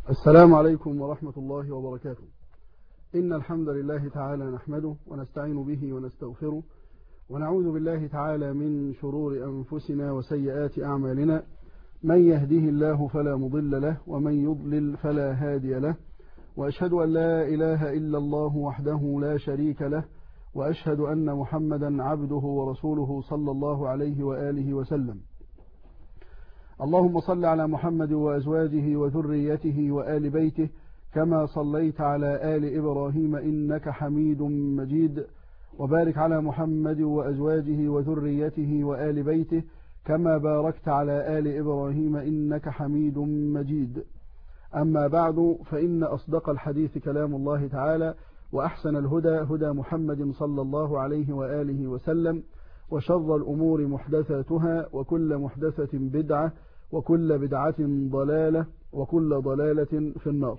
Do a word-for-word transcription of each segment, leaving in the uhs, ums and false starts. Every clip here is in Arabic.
السلام عليكم ورحمة الله وبركاته. إن الحمد لله تعالى نحمده ونستعين به ونستغفره ونعوذ بالله تعالى من شرور أنفسنا وسيئات أعمالنا، من يهده الله فلا مضل له ومن يضلل فلا هادي له، وأشهد أن لا إله إلا الله وحده لا شريك له، وأشهد أن محمدا عبده ورسوله صلى الله عليه وآله وسلم. اللهم صل على محمد وأزواجه وذريته وآل بيته كما صليت على آل إبراهيم إنك حميد مجيد، وبارك على محمد وأزواجه وذريته وآل بيته كما باركت على آل إبراهيم إنك حميد مجيد. أما بعد، فإن أصدق الحديث كلام الله تعالى، وأحسن الهدى هدى محمد صلى الله عليه وآله وسلم، وشر الأمور محدثاتها، وكل محدثة بدعة، وكل بدعة ضلالة، وكل ضلالة في النار.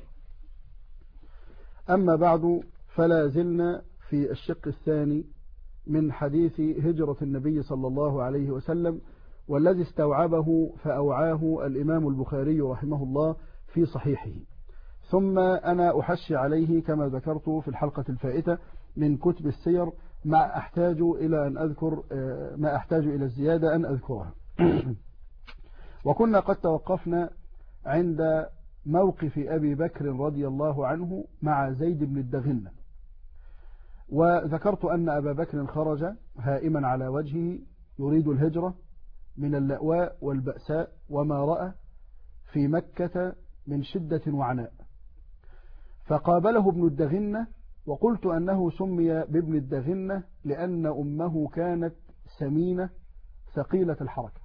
أما بعد، فلا زلنا في الشق الثاني من حديث هجرة النبي صلى الله عليه وسلم، والذي استوعبه فأوعاه الإمام البخاري رحمه الله في صحيحه. ثم أنا أحشي عليه كما ذكرت في الحلقة الفائتة من كتب السير، ما أحتاج إلى أن أذكر ما أحتاج إلى الزيادة أن أذكرها. وكنا قد توقفنا عند موقف أبي بكر رضي الله عنه مع زيد بن الدغنة، وذكرت أن أبا بكر خرج هائما على وجهه يريد الهجرة من اللأواء والبأساء وما رأى في مكة من شدة وعناء، فقابله ابن الدغنة، وقلت أنه سمي بابن الدغنة لأن أمه كانت سمينة ثقيلة الحركة،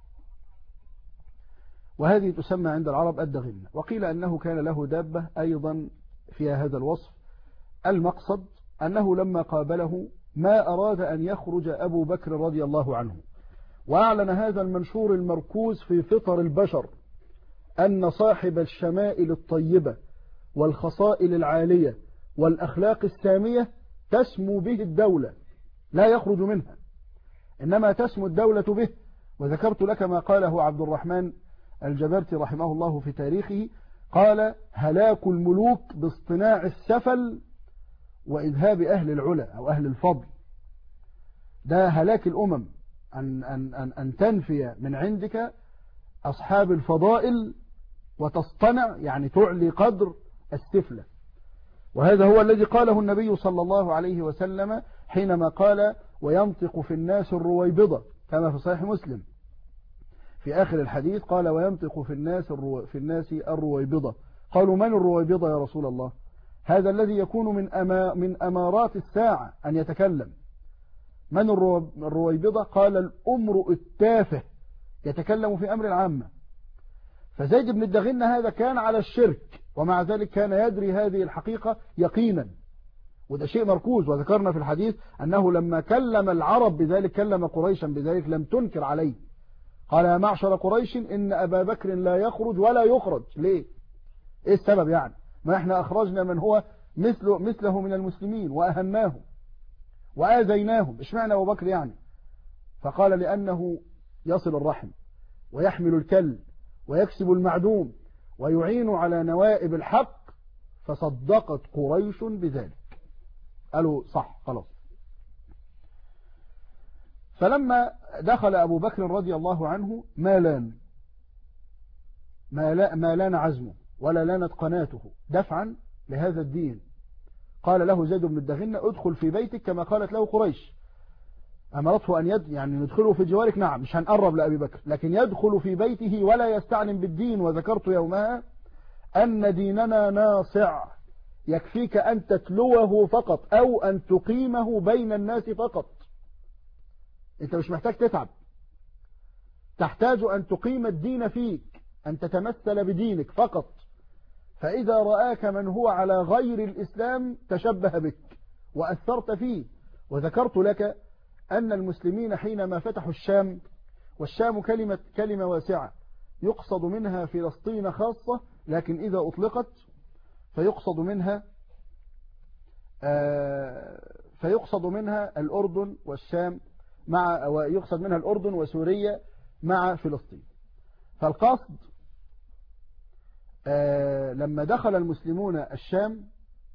وهذه تسمى عند العرب الدغنة. وقيل أنه كان له دابة أيضا فيها هذا الوصف. المقصد أنه لما قابله ما أراد أن يخرج أبو بكر رضي الله عنه، وأعلن هذا المنشور المركوز في فطر البشر أن صاحب الشمائل الطيبة والخصائل العالية والأخلاق السامية تسمو به الدولة، لا يخرج منها، إنما تسمو الدولة به. وذكرت لك ما قاله عبد الرحمن الجبرتي رحمه الله في تاريخه، قال: هلاك الملوك باصطناع السفل وإذهاب أهل العلا أو أهل الفضل. ده هلاك الأمم، أن, أن, أن, أن تنفي من عندك أصحاب الفضائل وتصطنع، يعني تعلي قدر السفلة. وهذا هو الذي قاله النبي صلى الله عليه وسلم حينما قال: وينطق في الناس الرويبضة، كما في صحيح مسلم في آخر الحديث قال: وينطق في الناس الرو... في الناس الرويبضة. قالوا: من الرويبضة يا رسول الله؟ هذا الذي يكون من أما... من أمارات الساعة أن يتكلم. من الرو... الرويبضة؟ قال: الأمر التافه يتكلم في أمر العامة. فزيد بن الدغنة هذا كان على الشرك، ومع ذلك كان يدري هذه الحقيقة يقينا، وده شيء مركوز. وذكرنا في الحديث أنه لما كلم العرب بذلك، كلم قريشا بذلك، لم تنكر عليه. قال: يا معشر قريش إن أبا بكر لا يخرج ولا يخرج. ليه؟ إيه السبب يعني؟ ما إحنا أخرجنا من هو مثله, مثله من المسلمين وأهناهم وآذيناهم، إشمعنى أبو بكر يعني؟ فقال: لأنه يصل الرحم ويحمل الكل ويكسب المعدوم ويعين على نوائب الحق، فصدقت قريش بذلك. قالوا: صح، خلاص. فلما دخل أبو بكر رضي الله عنه ما لان ما لان عزمه ولا لانت قناته دفعا لهذا الدين. قال له زيد بن الدغنة: ادخل في بيتك كما قالت له قريش. أمرته أن يد يعني ندخله في جوارك، نعم، مش هنقرب لأبي بكر، لكن يدخل في بيته ولا يستعلم بالدين. وذكرت يومها أن ديننا ناصع، يكفيك أن تتلوه فقط أو أن تقيمه بين الناس فقط. أنت مش محتاج تتعب، تحتاج أن تقيم الدين فيك، أن تتمثل بدينك فقط. فإذا رآك من هو على غير الإسلام تشبه بك وأثرت فيه. وذكرت لك أن المسلمين حينما فتحوا الشام، والشام كلمة كلمة واسعة يقصد منها فلسطين خاصة، لكن إذا أطلقت فيقصد منها فيقصد منها الأردن والشام مع ويقصد منها الأردن وسوريا مع فلسطين. فالقصد لما دخل المسلمون الشام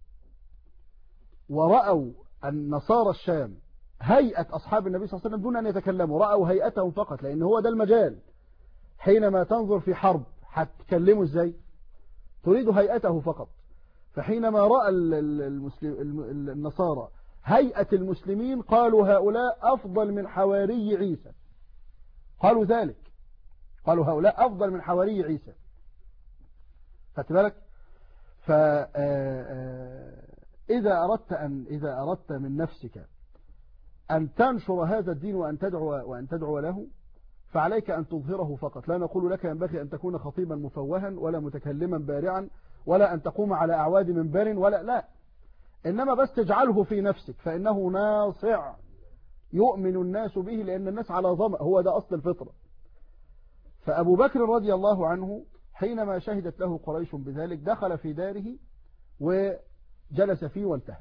ورأوا النصارى الشام هيئة أصحاب النبي صلى الله عليه وسلم دون أن يتكلموا، رأوا هيئتهم فقط، لأن هو ده المجال. حينما تنظر في حرب هتكلموا ازاي؟ تريد هيئته فقط. فحينما رأى المسلم النصارى هيئة المسلمين قالوا هؤلاء أفضل من حواري عيسى، قالوا ذلك، قالوا هؤلاء أفضل من حواري عيسى. خدت بالك؟ فإذا أردت أن إذا أردت من نفسك أن تنشر هذا الدين وأن تدعو وأن تدعو له، فعليك أن تظهره فقط. لا نقول لك ينبغي أن تكون خطيبا مفوها ولا متكلما بارعا ولا أن تقوم على أعواد منبر ولا لا، إنما بس تجعله في نفسك، فإنه ناصع يؤمن الناس به، لأن الناس على ظمأ، هو ده أصل الفطرة. فأبو بكر رضي الله عنه حينما شهدت له قريش بذلك دخل في داره وجلس فيه وانتهى.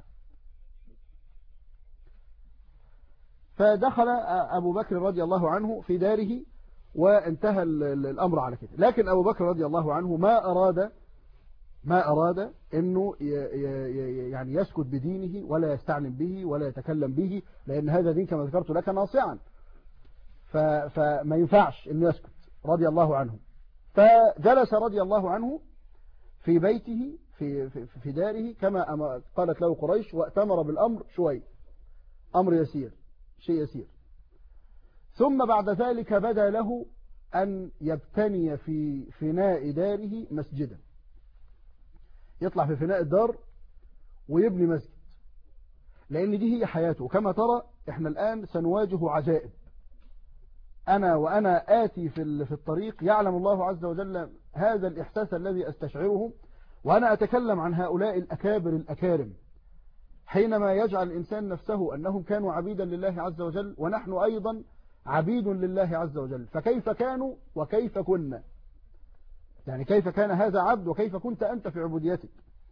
فدخل أبو بكر رضي الله عنه في داره وانتهى الأمر على كده. لكن أبو بكر رضي الله عنه ما أراد ما أراد أنه يعني يسكت بدينه ولا يستعلم به ولا يتكلم به، لأن هذا دين كما ذكرت لك ناصعا، فما ينفعش أنه يسكت رضي الله عنه. فجلس رضي الله عنه في بيته في, في, في داره كما قالت له قريش، وأتمر بالأمر شوي، أمر يسير، شيء يسير. ثم بعد ذلك بدا له أن يبتني في فناء داره مسجدا، يطلع في فناء الدار ويبني مسجد، لأن دي هي حياته. وكما ترى احنا الآن سنواجه عجائب. أنا وأنا آتي في في الطريق يعلم الله عز وجل هذا الإحساس الذي أستشعره وأنا أتكلم عن هؤلاء الأكابر الأكارم، حينما يجعل الإنسان نفسه أنهم كانوا عبيدا لله عز وجل ونحن أيضا عبيد لله عز وجل. فكيف كانوا وكيف كنا، يعني كيف كان هذا عبد وكيف كنت أنت في عبوديتك.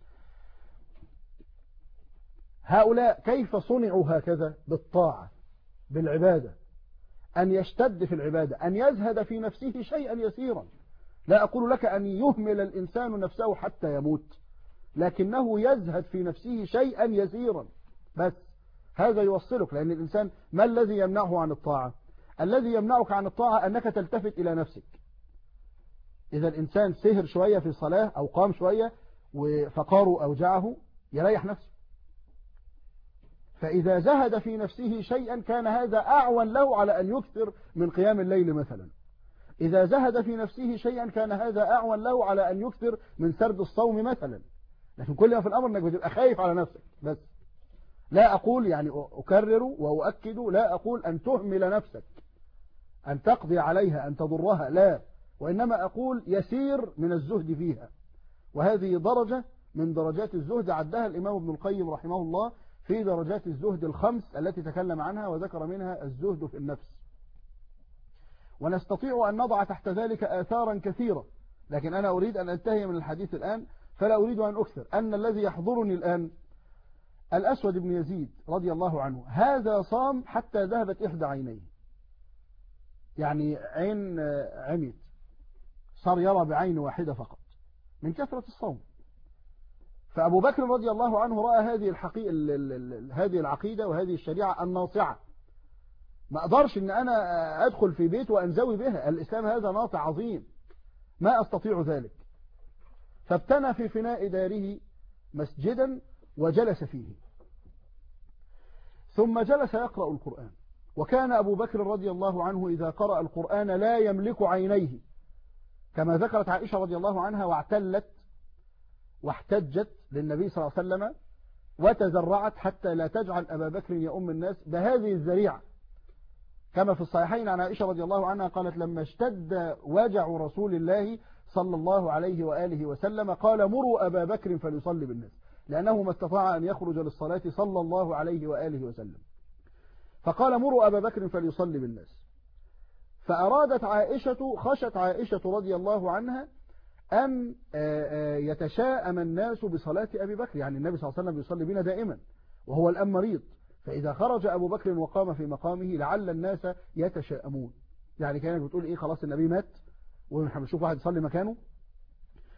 هؤلاء كيف صنعوا هكذا بالطاعة بالعبادة، أن يشتد في العبادة، أن يزهد في نفسه شيئا يسيرا. لا أقول لك أن يهمل الإنسان نفسه حتى يموت، لكنه يزهد في نفسه شيئا يسيرا بس، هذا يوصلك. لأن الإنسان ما الذي يمنعه عن الطاعة؟ الذي يمنعك عن الطاعة أنك تلتفت إلى نفسك. إذا الإنسان سهر شوية في الصلاة أو قام شوية وفقاره أوجعه يريح نفسه، فإذا زهد في نفسه شيئا كان هذا أعون له على أن يكثر من قيام الليل مثلا. إذا زهد في نفسه شيئا كان هذا أعون له على أن يكثر من سرد الصوم مثلا. لكن كل ما في الأمر أنك بتبقى خايف على نفسك بس. لا أقول يعني أكرر وأؤكد، لا أقول أن تهمل نفسك، أن تقضي عليها، أن تضرها، لا، وإنما أقول يسير من الزهد فيها. وهذه درجة من درجات الزهد عدها الإمام ابن القيم رحمه الله في درجات الزهد الخمس التي تكلم عنها، وذكر منها الزهد في النفس. ونستطيع أن نضع تحت ذلك آثارا كثيرة، لكن أنا أريد أن أنتهي من الحديث الآن فلا أريد أن أكثر. أن الذي يحضرني الآن الأسود بن يزيد رضي الله عنه، هذا صام حتى ذهبت إحدى عينيه، يعني عين عميت، صار يرى بعين واحدة فقط من كثرة الصوم. فأبو بكر رضي الله عنه رأى هذه الحقيقة، هذه العقيدة وهذه الشريعة الناصعة. ما أقدرش أن أنا أدخل في بيت وأنزوي بها، الإسلام هذا ناطع عظيم، ما أستطيع ذلك. فابتنى في فناء داره مسجدا وجلس فيه، ثم جلس يقرأ القرآن. وكان أبو بكر رضي الله عنه إذا قرأ القرآن لا يملك عينيه، كما ذكرت عائشة رضي الله عنها، واعتلت واحتجت للنبي صلى الله عليه وسلم وتزرعت حتى لا تجعل أبا بكر يؤم الناس بهذه الذريعة، كما في الصحيحين عن عائشة رضي الله عنها قالت لما اشتد وجع رسول الله صلى الله عليه وآله وسلم قال مروا أبا بكر فليصلي بالناس، لأنه ما استطاع أن يخرج للصلاة صلى الله عليه وآله وسلم، فقال مروا أبا بكر فليصلي بالناس. فأرادت عائشة، خشت عائشة رضي الله عنها أن يتشاءم الناس بصلاة أبي بكر، يعني النبي صلى الله عليه وسلم يصلي بنا دائما وهو الآن مريض، فإذا خرج أبو بكر وقام في مقامه لعل الناس يتشاءمون، يعني كانت بتقول إيه، خلاص النبي مات ونحن بنشوف واحد يصلي مكانه.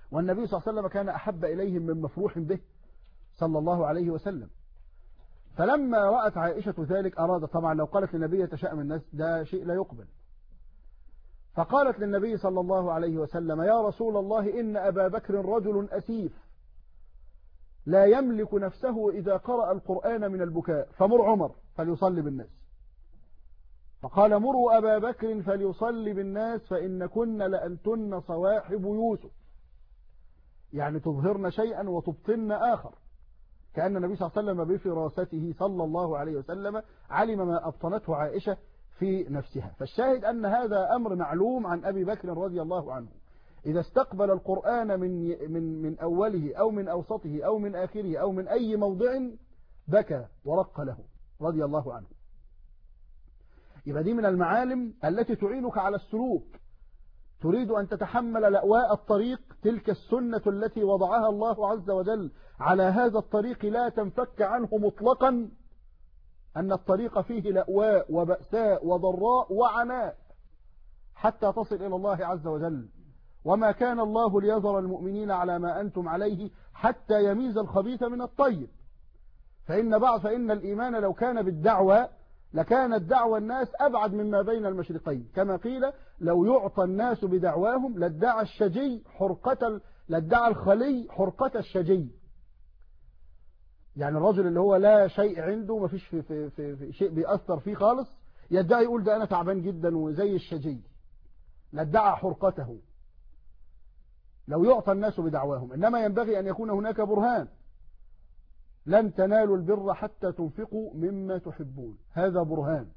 والنبي صلى الله عليه وسلم كان أحب إليهم من مفروح به صلى الله عليه وسلم. فلما رأت عائشة ذلك أرادت، طبعا لو قالت للنبي يتشائم الناس ده شيء لا يقبل، فقالت للنبي صلى الله عليه وسلم يا رسول الله إن أبا بكر رجل أسيف لا يملك نفسه إذا قرأ القرآن من البكاء، فمر عمر فليصلي بالناس. فقال مروا أبا بكر فليصلي بالناس فإن كن لأنتن صواحب يوسف، يعني تظهرن شيئا وتبطن آخر، كأن النبي صلى الله عليه وسلم بفراسته صلى الله عليه وسلم علم ما أبطنته عائشة في نفسها. فالشاهد أن هذا أمر معلوم عن أبي بكر رضي الله عنه، إذا استقبل القرآن من من من أوله أو من أوسطه أو من آخره أو من أي موضع بكى ورق له رضي الله عنه. يبقى دي من المعالم التي تعينك على السلوك. تريد أن تتحمل لأواء الطريق، تلك السنة التي وضعها الله عز وجل على هذا الطريق لا تنفك عنه مطلقا، أن الطريق فيه لأواء وبأساء وضراء وعناء حتى تصل إلى الله عز وجل. وما كان الله ليذر المؤمنين على ما أنتم عليه حتى يميز الخبيث من الطيب. فإن بعض فإن الإيمان لو كان بالدعوة لكانت دعوى الناس أبعد مما بين المشرقين، كما قيل لو يعطى الناس بدعواهم لادعى الشجي حرقة لادعى الخلي حرقة الشجي. يعني الرجل اللي هو لا شيء عنده، ما فيش في, في, في, في شيء بيأثر فيه خالص، يدعي يقول ده أنا تعبان جدا وزي الشجي، لادعى حرقته لو يعطى الناس بدعواهم. إنما ينبغي أن يكون هناك برهان. لن تنالوا البر حتى تنفقوا مما تحبون، هذا برهان.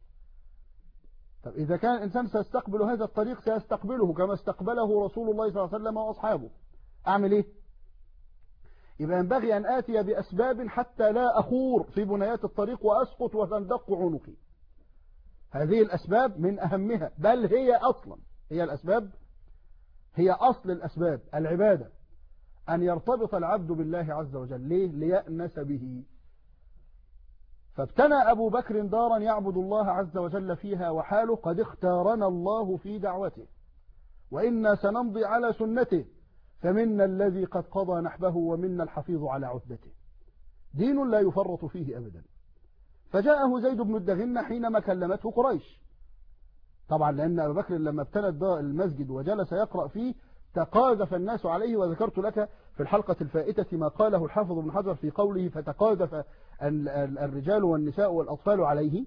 طب إذا كان الإنسان سيستقبل هذا الطريق سيستقبله كما استقبله رسول الله صلى الله عليه وسلم وأصحابه، أعمل إيه؟ يبقى ينبغي أن آتي بأسباب حتى لا أخور في بنيات الطريق وأسقط وتندق عنقي. هذه الأسباب من أهمها، بل هي أصلا هي الأسباب هي أصل الأسباب العبادة، أن يرتبط العبد بالله عز وجل. ليه؟ ليأنس به. فابتنى أبو بكر دارا يعبد الله عز وجل فيها وحاله قد اختارنا الله في دعوته، وإنا سنمضي على سنته، فمنا الذي قد قضى نحبه ومنا الحفيظ على عهدته. دين لا يفرط فيه أبدا. فجاءه زيد بن الدغنة حينما كلمته قريش، طبعا لأن أبو بكر لما ابتنى المسجد وجلس يقرأ فيه تقاذف الناس عليه. وذكرت لك في الحلقة الفائتة ما قاله الحافظ ابن حجر في قوله فتقاذف الرجال والنساء والأطفال عليه،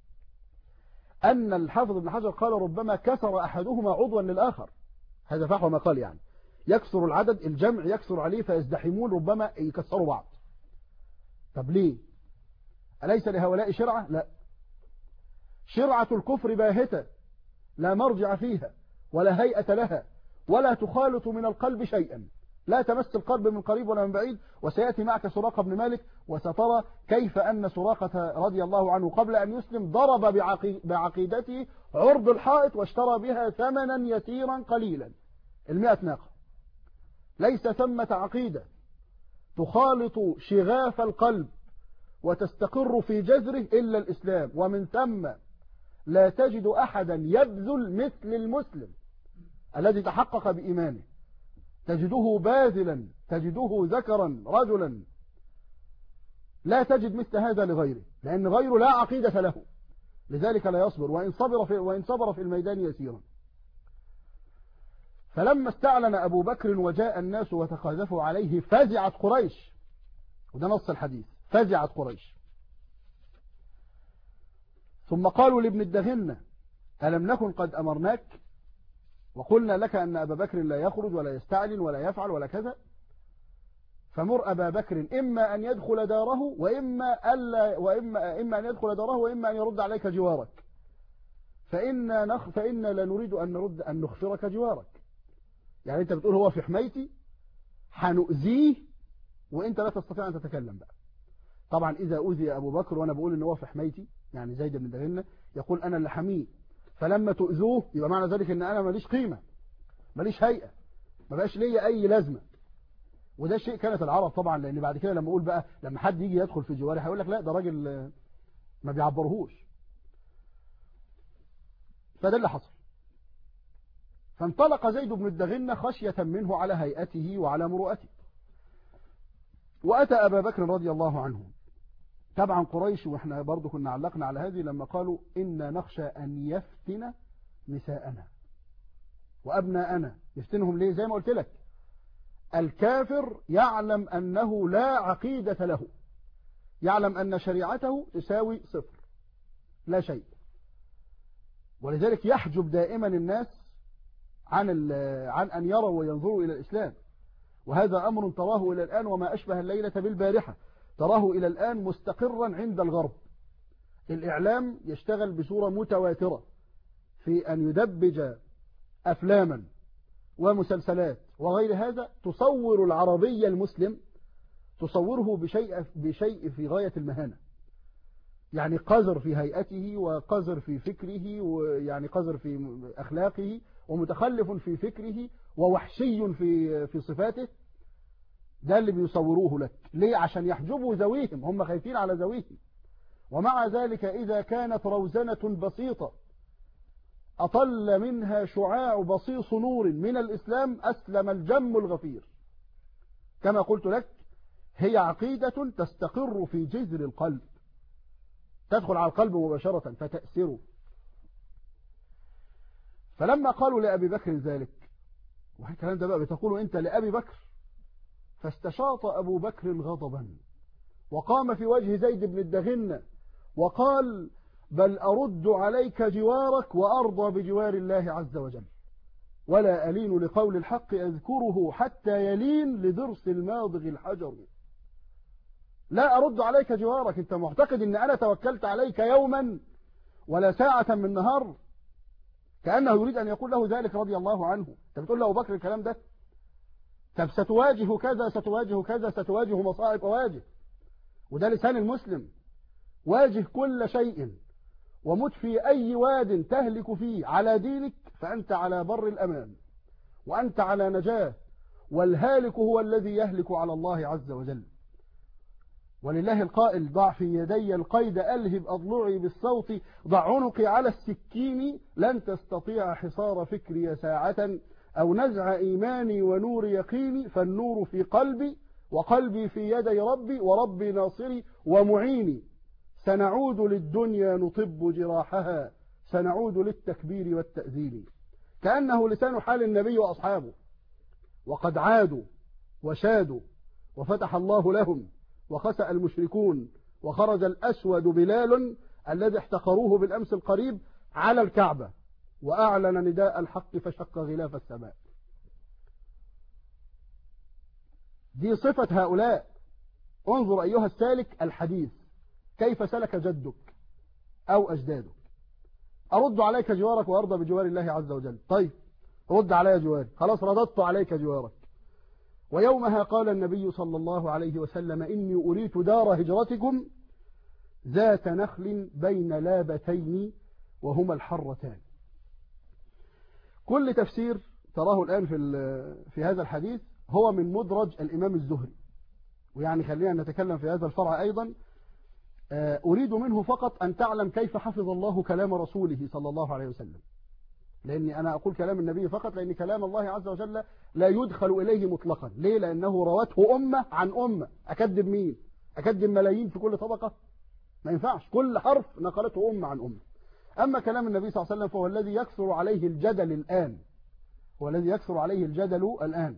أن الحافظ ابن حجر قال ربما كسر أحدهما عضوا للآخر، هذا فحوى ما قال، يعني يكسر العدد، الجمع يكسر عليه فيزدحمون ربما يكسروا بعض. طب ليه؟ أليس لهؤلاء شرعة؟ لا، شرعة الكفر باهتة لا مرجع فيها ولا هيئة لها ولا تخالط من القلب شيئا، لا تمس القلب من قريب ولا من بعيد. وسيأتي معك سراقة بن مالك وسترى كيف أن سراقة رضي الله عنه قبل أن يسلم ضرب بعقيدته عرض الحائط واشترى بها ثمنا يسيرا قليلا، المئة ناقة. ليس ثمة عقيدة تخالط شغاف القلب وتستقر في جذره إلا الإسلام، ومن ثم لا تجد أحدا يبذل مثل المسلم الذي تحقق بإيمانه، تجده باذلا، تجده ذكرا رجلا، لا تجد مثل هذا لغيره، لأن غيره لا عقيدة له، لذلك لا يصبر، وإن صبر في, وإن صبر في الميدان يسيرا. فلما استعلن أبو بكر وجاء الناس وتقاذفوا عليه فزعت قريش، وده نص الحديث، فزعت قريش. ثم قالوا لابن الدغنة ألم نكن قد أمرناك وقلنا لك أن أبا بكر لا يخرج ولا يستعلن ولا يفعل ولا كذا، فمر أبا بكر إما أن يدخل داره وإما ألا وإما إما أن يدخل داره وإما أن يرد عليك جوارك، فإن نخ فإن لا نريد أن نرد أن نخفرك جوارك. يعني أنت بتقول هو في حمايتي، هنؤذيه وأنت لا تستطيع أن تتكلم بقى. طبعا إذا أوذي أبو بكر وأنا بقول إن هو في حمايتي، يعني زيد بن دغنة يقول أنا اللي حميه، فلما تؤذوه يبقى معنى ذلك إن أنا ماليش قيمة، ماليش هيئة، ما بقاش ليا أي لازمة. وده شيء كانت العرب طبعا، لأن بعد كده لما أقول بقى لما حد يجي يدخل في جواري هيقول لك لا ده راجل ما بيعبرهوش. فده اللي حصل. فانطلق زيد بن الدغنة خشية منه على هيئته وعلى مروءته، وأتى أبا بكر رضي الله عنه. طبعا قريش، وإحنا برضو كنا علقنا على هذه لما قالوا إنا نخشى أن يفتن نساءنا وأبناءنا. يفتنهم ليه؟ زي ما قلت لك، الكافر يعلم أنه لا عقيدة له، يعلم أن شريعته تساوي صفر، لا شيء، ولذلك يحجب دائما الناس عن عن أن يروا وينظروا إلى الإسلام. وهذا أمر تراه إلى الآن وما أشبه الليلة بالبارحة، تراه إلى الآن مستقرا عند الغرب. الإعلام يشتغل بصورة متواترة في أن يدبج أفلاما ومسلسلات وغير هذا تصور العربي المسلم، تصوره بشيء بشيء في غاية المهانة، يعني قذر في هيئته وقذر في فكره، ويعني قذر في أخلاقه، ومتخلف في فكره، ووحشي في في صفاته. ده اللي بيصوروه لك ليه؟ عشان يحجبوا ذويهم، هم خايفين على ذويهم. ومع ذلك إذا كانت روزنة بسيطة أطل منها شعاع بصيص نور من الإسلام أسلم الجم الغفير. كما قلت لك، هي عقيدة تستقر في جذر القلب، تدخل على القلب مباشرة فتأثره. فلما قالوا لأبي بكر ذلك، والكلام ده بقى بتقوله أنت لأبي بكر، فاستشاط أبو بكر غضبا وقام في وجه زيد بن الدغنة وقال: بل أرد عليك جوارك وأرضى بجوار الله عز وجل، ولا ألين لقول الحق أذكره حتى يلين لضرس الماضغ الحجر. لا أرد عليك جوارك، أنت معتقد أن أنا توكلت عليك يوما ولا ساعة من نهار؟ كأنه يريد أن يقول له ذلك رضي الله عنه. أنت بتقول له أبو بكر الكلام ده؟ طب ستواجه كذا ستواجه كذا ستواجه مصائب أواجه، وده لسان المسلم. واجه كل شيء ومت في أي واد تهلك فيه على دينك، فأنت على بر الأمان وأنت على نجاة، والهالك هو الذي يهلك على الله عز وجل. ولله القائل: ضع في يدي القيد ألهب أضلعي بالصوت، ضع عنقي على السكين، لن تستطيع حصار فكري ساعة، أو نزع إيماني ونور يقيني، فالنور في قلبي وقلبي في يدي ربي، وربي ناصري ومعيني. سنعود للدنيا نطب جراحها، سنعود للتكبير والتأذين. كأنه لسان حال النبي وأصحابه، وقد عادوا وشادوا وفتح الله لهم، وخسأ المشركون، وخرج الأسود بلال الذي احتقروه بالأمس القريب على الكعبة، وأعلن نداء الحق فشق غلاف السماء. دي صفة هؤلاء. انظر أيها السالك الحديث كيف سلك جدك أو أجدادك. أرد عليك جوارك وأرضى بجوار الله عز وجل. طيب رد علي جواري، خلاص رددت عليك جوارك. ويومها قال النبي صلى الله عليه وسلم: إني أريت دار هجرتكم ذات نخل بين لابتين وهما الحرتان. كل تفسير تراه الآن في في هذا الحديث هو من مدرج الإمام الزهري، ويعني خلينا نتكلم في هذا الفرع أيضا. أريد منه فقط أن تعلم كيف حفظ الله كلام رسوله صلى الله عليه وسلم، لأني أنا أقول كلام النبي فقط، لأن كلام الله عز وجل لا يدخل إليه مطلقا. ليه؟ لأنه روته أمة عن أمة. أكذب مين؟ أكذب ملايين في كل طبقة؟ ما ينفعش، كل حرف نقلته أمة عن أمة. أما كلام النبي صلى الله عليه وسلم فهو الذي يكثر عليه الجدل الآن، هو الذي يكثر عليه الجدل الآن.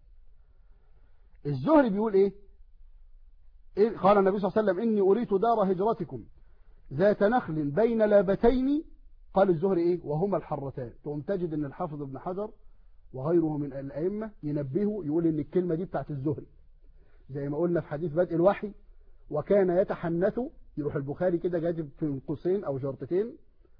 الزهري بيقول إيه؟ إيه؟ قال النبي صلى الله عليه وسلم: إني أريت دار هجرتكم ذات نخل بين لابتين. قال الزهري إيه؟ وهما الحرتان. تقوم تجد أن الحافظ ابن حجر وغيره من الأئمة ينبهوا، يقول إن الكلمة دي بتاعت الزهري، زي ما قلنا في حديث بدء الوحي: وكان يتحنث، يروح البخاري كده جايب في قوسين أو شرطتين: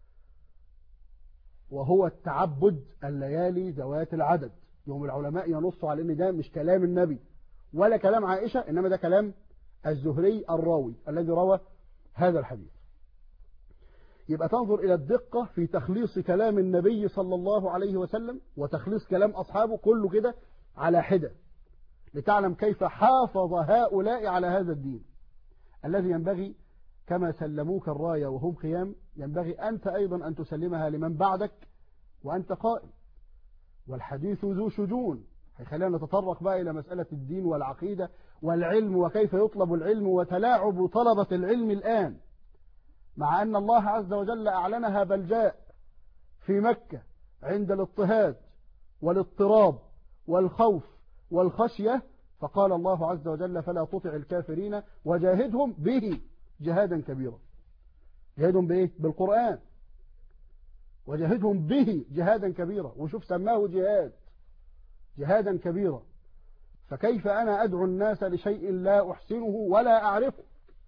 وهو التعبد الليالي ذوات العدد. يوم العلماء ينصوا على ان ده مش كلام النبي ولا كلام عائشة، انما ده كلام الزهري الراوي الذي روى هذا الحديث. يبقى تنظر الى الدقة في تخليص كلام النبي صلى الله عليه وسلم وتخليص كلام اصحابه كله كده على حدة، لتعلم كيف حافظ هؤلاء على هذا الدين الذي ينبغي كما سلموك الراية وهم قيام، ينبغي أنت أيضا أن تسلمها لمن بعدك وأنت قائم. والحديث ذو شجون، هيخلينا نتطرق بقى إلى مسألة الدين والعقيدة والعلم وكيف يطلب العلم وتلاعب طلبة العلم الآن، مع أن الله عز وجل أعلنها بل جاء في مكة عند الاضطهاد والاضطراب والخوف والخشية، فقال الله عز وجل فلا تطع الكافرين وجاهدهم به جهادا كبيرا. جاهدهم بإيه؟ بالقرآن. وجاهدهم به جهادا كبيرا، وشوف سماه جهاد، جهادا كبيرا. فكيف أنا أدعو الناس لشيء لا أحسنه ولا أعرفه؟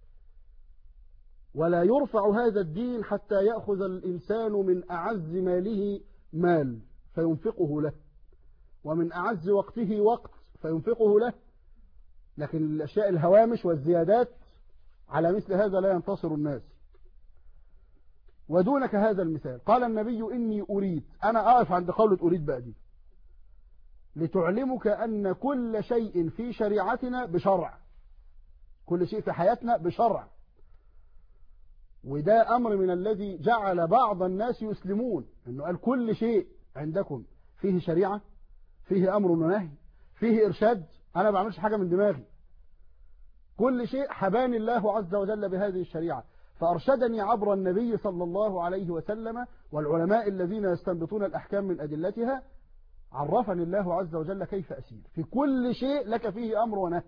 ولا يرفع هذا الدين حتى يأخذ الإنسان من أعز ماله مال فينفقه له، ومن أعز وقته وقت فينفقه له، لكن الأشياء الهوامش والزيادات على مثل هذا لا ينتصر الناس. ودونك هذا المثال، قال النبي إني أريد، أنا أقف عند قولة أريد بقى دي، لتعلمك أن كل شيء في شريعتنا بشرع، كل شيء في حياتنا بشرع. وده أمر من الذي جعل بعض الناس يسلمون، أنه قال كل شيء عندكم فيه شريعة، فيه أمر ونهي، فيه إرشاد، أنا ما بعملش حاجة من دماغي، كل شيء حباني الله عز وجل بهذه الشريعة، فأرشدني عبر النبي صلى الله عليه وسلم والعلماء الذين يستنبطون الأحكام من أدلتها، عرفني الله عز وجل كيف أسير في كل شيء لك فيه أمر ونهي،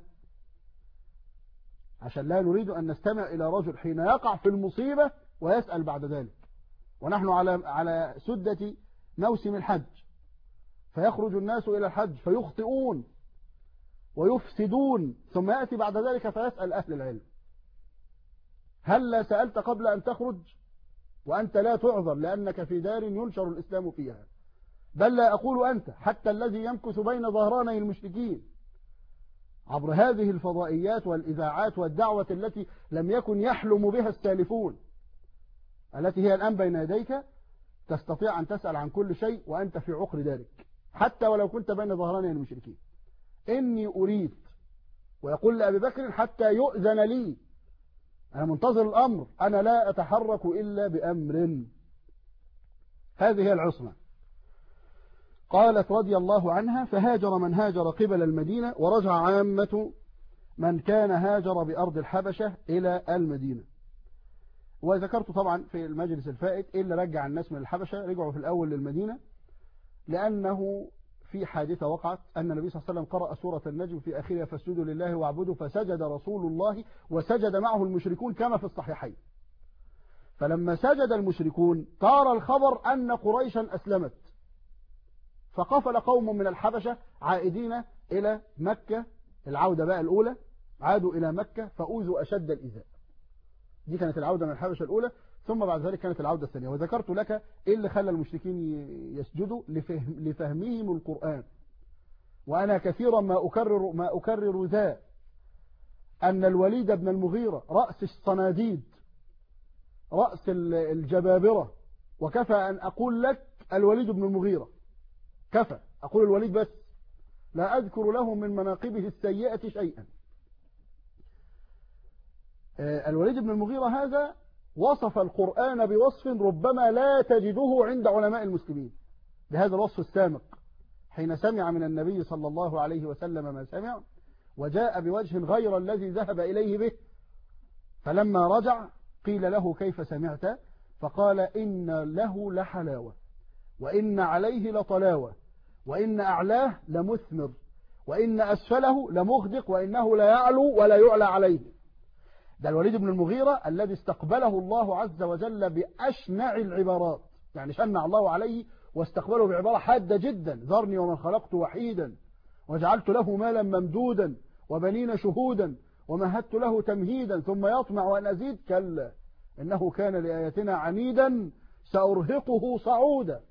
عشان لا نريد أن نستمع إلى رجل حين يقع في المصيبة ويسأل بعد ذلك، ونحن على على سدة موسم الحج، فيخرج الناس إلى الحج فيخطئون ويفسدون، ثم يأتي بعد ذلك فيسأل أهل العلم هل لا سألت قبل أن تخرج؟ وأنت لا تعذر لأنك في دار ينشر الإسلام فيها، بل لا أقول أنت، حتى الذي يمكث بين ظهراني المشركين عبر هذه الفضائيات والإذاعات والدعوة التي لم يكن يحلم بها السالفون، التي هي الآن بين يديك، تستطيع أن تسأل عن كل شيء وأنت في عقر ذلك، حتى ولو كنت بين ظهراني المشركين. إني أريد، ويقول لأبي بكر حتى يؤذن لي، أنا منتظر الأمر، أنا لا أتحرك إلا بأمر. هذه هي العصمة. قالت رضي الله عنها فهاجر من هاجر قبل المدينة، ورجع عامة من كان هاجر بأرض الحبشة إلى المدينة. وذكرت طبعا في المجلس الفائت إلا رجع الناس من الحبشة رجعوا في الأول للمدينة، لأنه في حادثة وقعت أن النبي صلى الله عليه وسلم قرأ سورة النجم في آخرها فاسجدوا لله واعبدوا، فسجد رسول الله وسجد معه المشركون كما في الصحيحين. فلما سجد المشركون طار الخبر أن قريشا أسلمت، فقفل قوم من الحبشة عائدين إلى مكة، العودة بقى الأولى، عادوا إلى مكة فأوذوا أشد الإيذاء. دي كانت العودة من الحبشة الأولى، ثم بعد ذلك كانت العودة الثانية. وذكرت لك إيه اللي خلى المشركين يسجدوا لفهم لفهمهم القرآن. وأنا كثيرا ما أكرر ما أكرر ذا أن الوليد بن المغيرة رأس الصناديد، رأس الجبابرة، وكفى أن أقول لك الوليد بن المغيرة، كفى أقول الوليد بس، لا أذكر له من مناقبه السيئة شيئا. الوليد بن المغيرة هذا وصف القرآن بوصف ربما لا تجده عند علماء المسلمين، بهذا الوصف السامق، حين سمع من النبي صلى الله عليه وسلم ما سمع وجاء بوجه غير الذي ذهب إليه به، فلما رجع قيل له كيف سمعت؟ فقال إن له لحلاوة، وإن عليه لطلاوة، وإن أعلاه لمثمر، وإن أسفله لمغدق، وإنه لا يعلو ولا يعلى عليه. ده الوليد بن المغيرة الذي استقبله الله عز وجل بأشنع العبارات، يعني شنع الله عليه واستقبله بعبارة حادة جدا: ذرني ومن خلقت وحيدا وجعلت له مالا ممدودا وبنين شهودا ومهدت له تمهيدا ثم يطمع أن أزيد، كلا إنه كان لآياتنا عنيدا سأرهقه صعودا،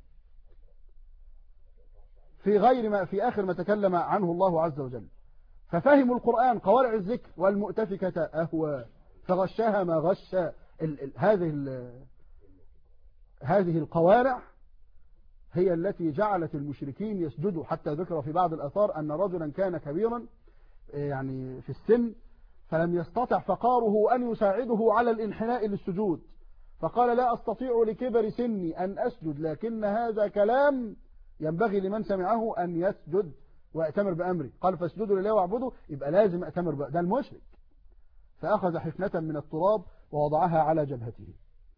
في غير ما في آخر ما تكلم عنه الله عز وجل. ففهموا القرآن قوارع الذكر والمؤتفكة أهوى فغشاها ما غش. ال ال هذه ال هذه القوارع هي التي جعلت المشركين يسجدوا، حتى ذكر في بعض الآثار أن رجلا كان كبيرا يعني في السن، فلم يستطع فقاره أن يساعده على الانحناء للسجود، فقال لا أستطيع لكبر سني أن أسجد، لكن هذا كلام ينبغي لمن سمعه أن يسجد ويأتمر بأمري. قال فاسجدوا لله واعبدوا، يبقى لازم أأتمر بأ ده المشرك. فأخذ حفنة من التراب ووضعها على جبهته.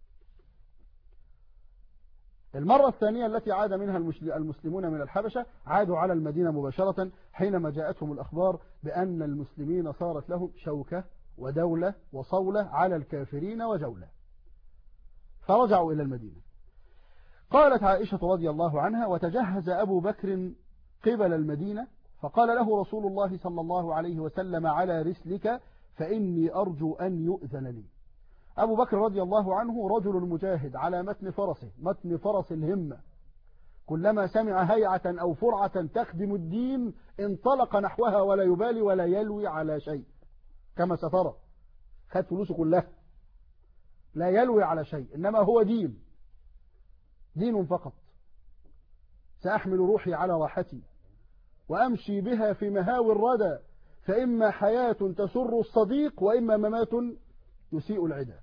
المرة الثانية التي عاد منها المسلمون من الحبشة عادوا على المدينة مباشرة حينما جاءتهم الأخبار بأن المسلمين صارت لهم شوكة ودولة وصولة على الكافرين وجولة، فرجعوا إلى المدينة. قالت عائشة رضي الله عنها: وتجهز أبو بكر قبل المدينة فقال له رسول الله صلى الله عليه وسلم: على رسلك فإني أرجو أن يؤذن لي. أبو بكر رضي الله عنه رجل مجاهد على متن فرسه، متن فرس الهمة، كلما سمع هيعة أو فرعة تخدم الدين انطلق نحوها ولا يبالي ولا يلوي على شيء، كما سترى خد فلوسه كلها، لا يلوي على شيء، إنما هو دين، دين فقط. سأحمل روحي على راحتي وأمشي بها في مهاوي الردى، فإما حياة تسر الصديق وإما ممات يسيء العدا.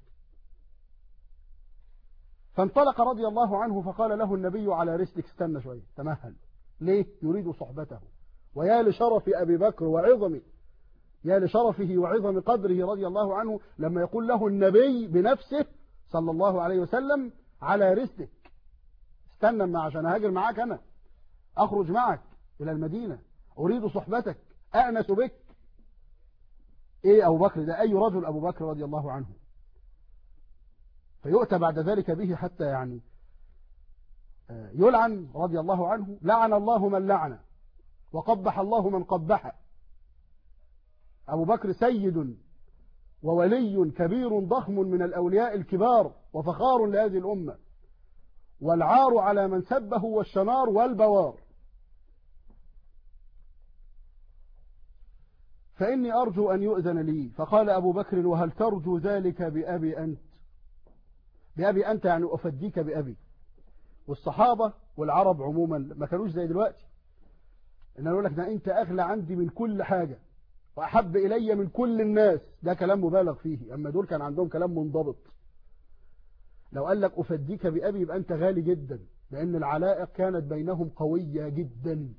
فانطلق رضي الله عنه فقال له النبي: على رسلك، استنى شوية، تمهل. ليه؟ يريد صحبته. ويا لشرف أبي بكر وعظمه، يا لشرفه وعظم قدره رضي الله عنه لما يقول له النبي بنفسه صلى الله عليه وسلم: على رسلك، استنى ما عشان أهاجر معاك، أنا أخرج معك إلى المدينة، أريد صحبتك، أأنس بك. إيه أبو بكر ده؟ أي رجل أبو بكر رضي الله عنه. فيؤتى بعد ذلك به حتى يعني يلعن رضي الله عنه: لعن الله من لعن وقبح الله من قبح. أبو بكر سيد وولي كبير ضخم من الأولياء الكبار وفخار لهذه الأمة، والعار على من سبه والشنار والبوار. فإني أرجو أن يؤذن لي. فقال أبو بكر: وهل ترجو ذلك بأبي أنت؟ بأبي أنت يعني أفديك بأبي. والصحابة والعرب عموما ما كانوش زي دلوقتي، إن أقول لك ده أنت أغلى عندي من كل حاجة وأحب إلي من كل الناس، ده كلام مبالغ فيه. أما دول كان عندهم كلام منضبط. لو قال لك أفديك بأبي يبقى أنت غالي جدا، لأن العلائق كانت بينهم قوية جدا.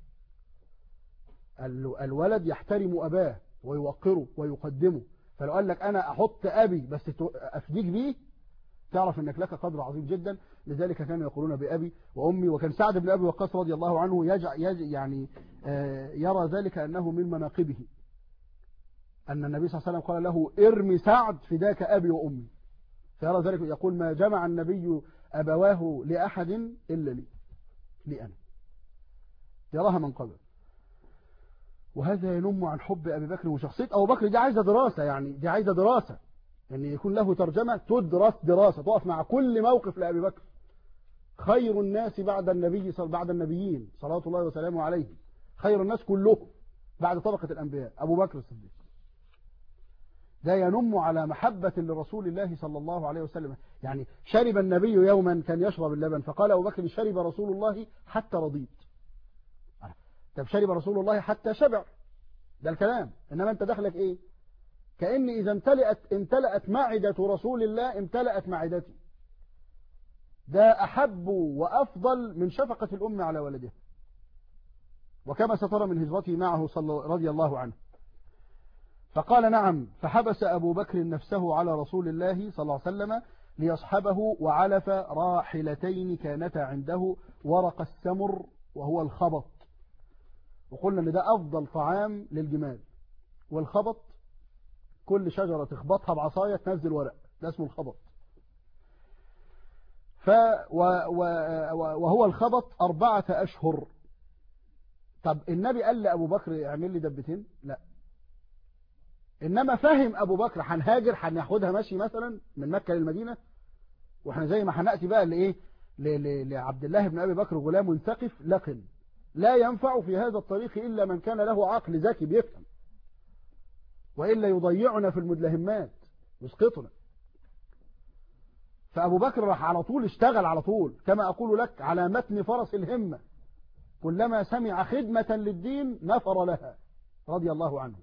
الولد يحترم أباه ويوقره ويقدمه، فلو قال لك أنا أحط أبي بس أفديك بيه، تعرف أنك لك قدر عظيم جدا. لذلك كانوا يقولون بأبي وأمي. وكان سعد بن أبي وقاص رضي الله عنه يجع يجع يعني يرى ذلك أنه من مناقبه، أن النبي صلى الله عليه وسلم قال له: ارمي سعد فداك أبي وأمي. فيرى ذلك، يقول: ما جمع النبي أبواه لأحد إلا لي، لي أنا. يراها من قبل. وهذا ينم عن حب أبي بكر وشخصية أبو بكر. دي عايزة دراسة، يعني دي عايزة دراسة، يعني يكون له ترجمة تدرس دراسة، تقف مع كل موقف لأبي بكر. خير الناس بعد النبي بعد النبيين صلوات الله وسلامه عليه، خير الناس كلهم بعد طبقة الأنبياء أبو بكر الصديق. ده ينم على محبة لرسول الله صلى الله عليه وسلم. يعني شرب النبي يوما، كان يشرب اللبن، فقال أبو بكر: شرب رسول الله حتى رضيت. طب شرب رسول الله حتى شبع، ده الكلام. إنما أنت دخلك إيه؟ كأن إذا امتلأت امتلأت معدة رسول الله امتلأت معدتي. ده أحب وأفضل من شفقة الأم على ولده. وكما سترى من هجرته معه صلى رضي الله عنه. فقال: نعم. فحبس أبو بكر نفسه على رسول الله صلى الله عليه وسلم ليصحبه، وعلف راحلتين كانتا عنده: ورق السمر وهو الخبط، وقلنا ان ده أفضل طعام للجمال. والخبط كل شجرة تخبطها بعصاية تنزل ورق، ده اسمه الخبط. ف و و وهو الخبط أربعة أشهر. طب النبي قال لأبو بكر اعمل لي دبتين؟ لا. إنما فهم أبو بكر هنهاجر، هناخدها ماشي مثلا من مكة للمدينة، وإحنا زي ما هنأتي بقى لإيه لعبد الله بن أبي بكر غلام ثقف لقن، لا ينفع في هذا الطريق إلا من كان له عقل ذكي بيفهم، وإلا يضيعنا في المدلهمات يسقطنا. فأبو بكر راح على طول اشتغل على طول، كما أقول لك على متن فرس الهمة، كلما سمع خدمة للدين نفر لها رضي الله عنه.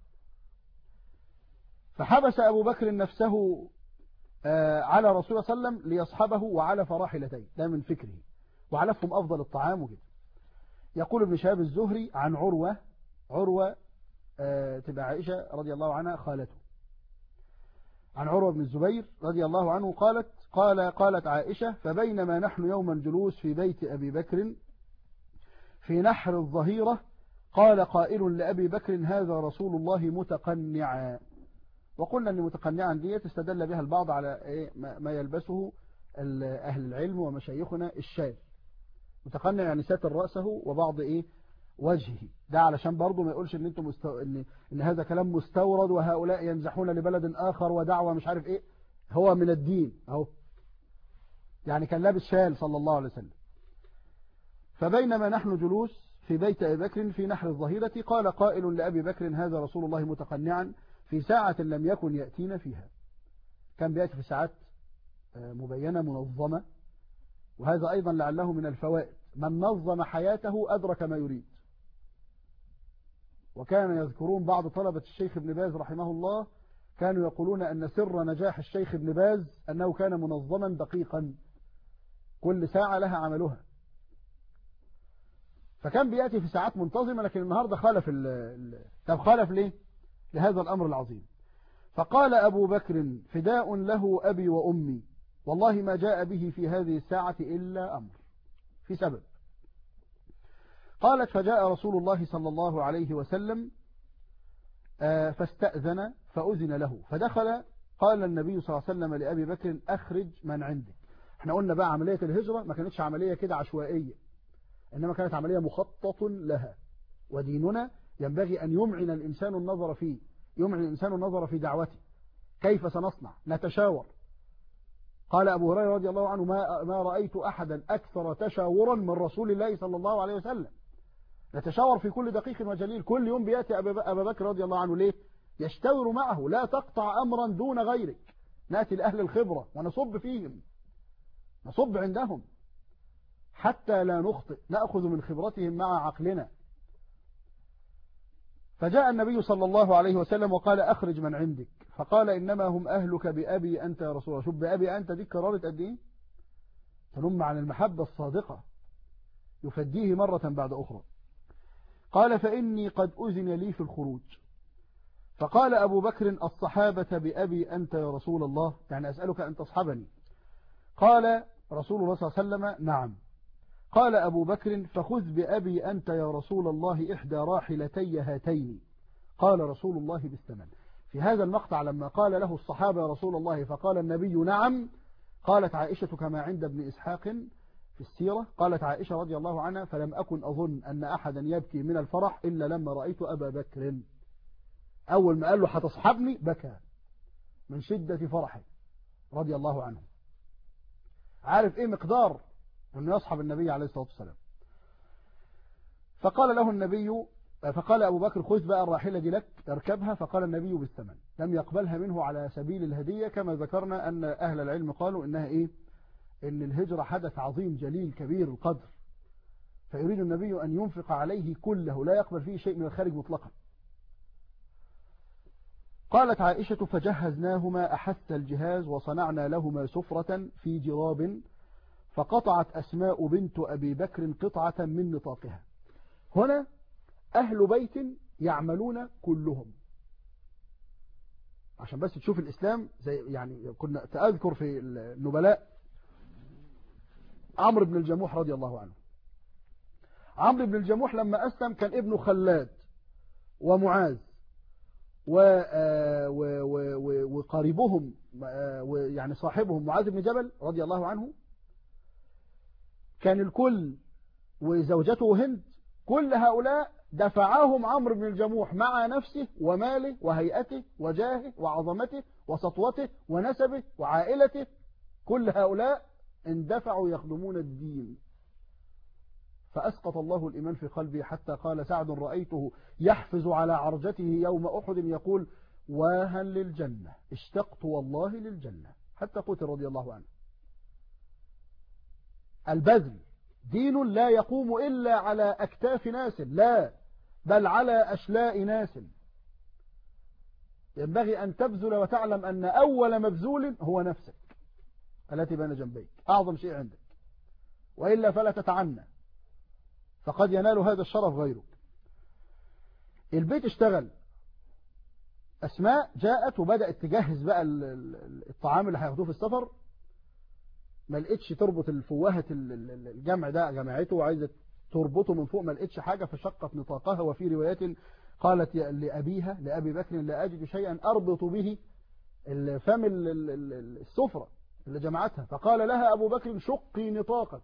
فحبس أبو بكر نفسه على رسول الله صلى الله عليه وسلم ليصحبه، وعلف راحلتين، ده من فكره، وعلفهم أفضل الطعام وكده. يقول ابن شهاب الزهري عن عروة، عروة آه تبقى عائشة رضي الله عنها خالته، عن عروة بن الزبير رضي الله عنه قالت قال قالت عائشة: فبينما نحن يوما جلوس في بيت أبي بكر في نحر الظهيرة قال قائل لأبي بكر: هذا رسول الله متقنعا. وقلنا أن متقنعا دي استدل بها البعض على ما يلبسه أهل العلم ومشايخنا الشال. متقنع يعني ساتر رأسه وبعض إيه وجهه، ده علشان برضه ما يقولش ان انتم مستو... ان ان هذا كلام مستورد وهؤلاء ينزحون لبلد آخر ودعوة مش عارف ايه. هو من الدين اهو، يعني كان لابس شال صلى الله عليه وسلم. فبينما نحن جلوس في بيت أبي بكر في نحر الظهيرة قال قائل لأبي بكر: هذا رسول الله متقنعا في ساعة لم يكن يأتينا فيها. كان بيأتي في ساعات مبينة منظمة، وهذا أيضا لعله من الفوائد، من نظم حياته أدرك ما يريد. وكان يذكرون بعض طلبة الشيخ ابن باز رحمه الله كانوا يقولون أن سر نجاح الشيخ ابن باز أنه كان منظما دقيقا، كل ساعة لها عملها. فكان بيأتي في ساعات منتظمة، لكن النهاردة خالف ال ال طب خالف ليه؟ لهذا الأمر العظيم. فقال أبو بكر: فداء له أبي وأمي، والله ما جاء به في هذه الساعة إلا أمر، في سبب. قالت: فجاء رسول الله صلى الله عليه وسلم فاستأذن فأذن له فدخل. قال النبي صلى الله عليه وسلم لأبي بكر: أخرج من عندك. احنا قلنا بقى عملية الهجرة ما كانتش عملية كده عشوائية، إنما كانت عملية مخطط لها، وديننا ينبغي أن يمعن الإنسان النظر فيه، يمعن الإنسان النظر في دعوته، كيف سنصنع، نتشاور. قال أبو هريرة رضي الله عنه: ما ما رأيت أحدا أكثر تشاورا من رسول الله صلى الله عليه وسلم. نتشاور في كل دقيق وجليل، كل يوم بيأتي أبا بكر رضي الله عنه، ليه؟ يشتور معه، لا تقطع أمرا دون غيرك. نأتي لأهل الخبرة ونصب فيهم، نصب عندهم حتى لا نخطئ، نأخذ من خبرتهم مع عقلنا. فجاء النبي صلى الله عليه وسلم وقال: أخرج من عندك. فقال: إنما هم أهلك بأبي أنت يا رسول الله. شوف بأبي أنت دي كررت قد إيه؟ تنم عن المحبة الصادقة، يفديه مرة بعد أخرى. قال: فإني قد أذن لي في الخروج. فقال أبو بكر: الصحابة بأبي أنت يا رسول الله، يعني أسألك أن تصحبني. قال رسول الله صلى الله عليه وسلم: نعم. قال أبو بكر: فخذ بأبي أنت يا رسول الله إحدى راحلتي هاتين. قال رسول الله: بالثمن. في هذا المقطع لما قال له الصحابة يا رسول الله فقال النبي: نعم، قالت عائشة كما عند ابن إسحاق في السيرة، قالت عائشة رضي الله عنها: فلم أكن أظن أن أحدا يبكي من الفرح إلا لما رأيت أبا بكر. أول ما قال له هتصحبني بكى من شدة فرحه رضي الله عنه. عارف إيه مقدار أنه يصحب النبي عليه الصلاة والسلام. فقال له النبي، فقال أبو بكر: خذ بقى الراحلة دي لك اركبها. فقال النبي: بالثمن. لم يقبلها منه على سبيل الهدية، كما ذكرنا أن أهل العلم قالوا إنها إيه؟ إن الهجرة حدث عظيم جليل كبير القدر، فيريد النبي أن ينفق عليه كله، لا يقبل فيه شيء من الخارج مطلقا. قالت عائشة: فجهزناهما أحث الجهاز وصنعنا لهما سفرة في جراب، فقطعت أسماء بنت أبي بكر قطعة من نطاقها. هنا أهل بيت يعملون كلهم، عشان بس تشوف الإسلام زي يعني كنا تأذكر في النبلاء عمرو بن الجموح رضي الله عنه. عمرو بن الجموح لما أسلم كان ابنه خلاد ومعاذ وقريبهم يعني صاحبهم معاذ بن جبل رضي الله عنه، كان الكل وزوجته هند، كل هؤلاء دفعهم عمرو بن الجموح مع نفسه وماله وهيئته وجاهه وعظمته وسطوته ونسبه وعائلته، كل هؤلاء اندفعوا يخدمون الدين. فأسقط الله الإيمان في قلبه، حتى قال سعد: رأيته يحفز على عرجته يوم أحد يقول: واها للجنة، اشتقت والله للجنة، حتى قتل رضي الله عنه. البذل دين لا يقوم إلا على أكتاف ناس، لا بل على أشلاء ناس. ينبغي أن تبذل وتعلم أن أول مبذول هو نفسك التي بين جنبيك، أعظم شيء عندك، وإلا فلا تتعنى. فقد ينال هذا الشرف غيرك. البيت اشتغل، أسماء جاءت وبدأت تجهز بقى الطعام اللي هياخدوه في السفر، ما لقيتش تربط الفوهة الجمع ده جمعته وعايزة تربطه من فوق، ما لقيتش حاجة فشقت نطاقها. وفي روايات قالت لأبيها لأبي بكر لا أجد شيئا أربط به فم السفرة اللي جمعتها، فقال لها أبو بكر شقي نطاقك،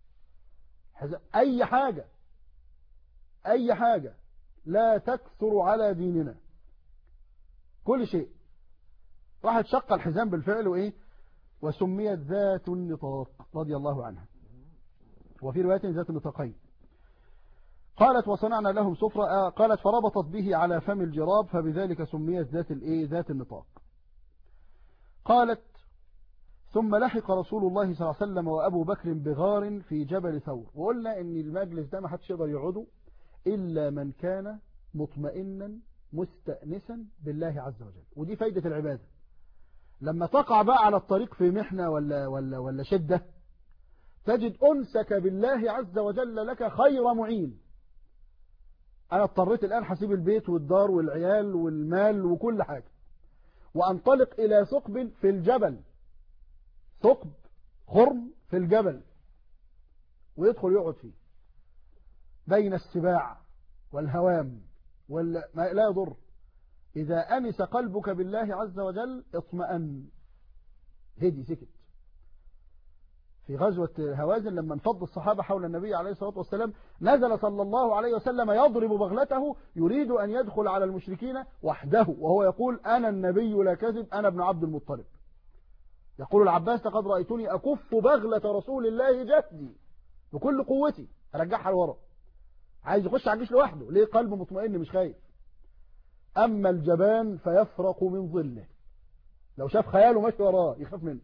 أي حاجة أي حاجة لا تكثر على ديننا، كل شيء. راحت شق الحزام بالفعل وإيه، وسميت ذات النطاق رضي الله عنها، وفي رواية ذات النطاقين. قالت وصنعنا لهم سفرة، قالت فربطت به على فم الجراب فبذلك سميت ذات الايه ذات النطاق. قالت ثم لحق رسول الله صلى الله عليه وسلم وأبو بكر بغار في جبل ثور. وقلنا ان المجلس ده ما حدش يقدر يقعده إلا من كان مطمئنا مستأنسا بالله عز وجل. ودي فايدة العبادة. لما تقع بقى على الطريق في محنة ولا, ولا, ولا شدة، تجد أنسك بالله عز وجل لك خير معين. أنا اضطريت الآن حسيب البيت والدار والعيال والمال وكل حاجة وأنطلق إلى ثقب في الجبل، ثقب خرم في الجبل، ويدخل يقعد فيه بين السباع والهوام ولا ما لا يضر. إذا أنس قلبك بالله عز وجل اطمأن، هدي سكت. في غزوة هوازن لما انفض الصحابة حول النبي عليه الصلاة والسلام، نزل صلى الله عليه وسلم يضرب بغلته يريد أن يدخل على المشركين وحده، وهو يقول أنا النبي لا كذب، أنا ابن عبد المطلب. يقول العباس لقد رأيتني أكف بغلة رسول الله جسدي بكل قوتي، أرجعها لورا. عايز يخش على الجيش لوحده، ليه؟ قلبه مطمئن مش خايف. أما الجبان فيفرق من ظله، لو شاف خياله ماشي وراه يخاف منه،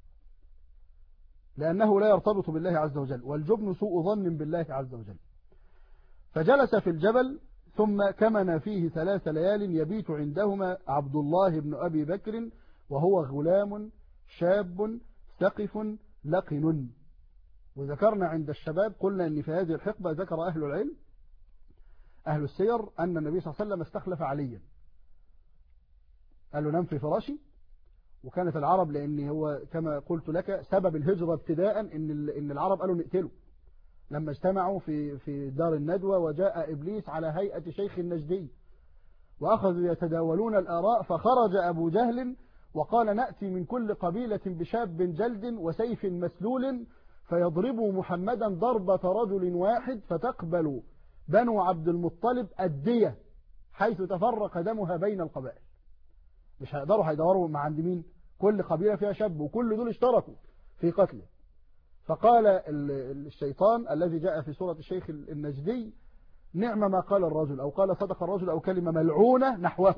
لأنه لا يرتبط بالله عز وجل، والجبن سوء ظن بالله عز وجل. فجلس في الجبل ثم كمن فيه ثلاث ليال يبيت عندهما عبد الله بن أبي بكر وهو غلام شاب ثقف لقن. وذكرنا عند الشباب قلنا أن في هذه الحقبة ذكر أهل العلم أهل السير أن النبي صلى الله عليه وسلم استخلف عليا، قال له نم في فراشي. وكانت العرب، لأن هو كما قلت لك سبب الهجرة ابتداء إن إن العرب قالوا نقتله لما اجتمعوا في في دار الندوة، وجاء إبليس على هيئة شيخ النجدي وأخذوا يتداولون الآراء، فخرج أبو جهل وقال نأتي من كل قبيلة بشاب جلد وسيف مسلول فيضربوا محمدا ضربة رجل واحد فتقبل بنو عبد المطلب الدية حيث تفرق دمها بين القبائل. مش هيقدروا، هيدوروا مع عند مين؟ كل قبيلة فيها شاب، وكل دول اشتركوا في قتله. فقال الشيطان الذي جاء في سورة الشيخ النجدي نعم ما قال الرجل، أو قال صدق الرجل، أو كلمة ملعونة نحوه.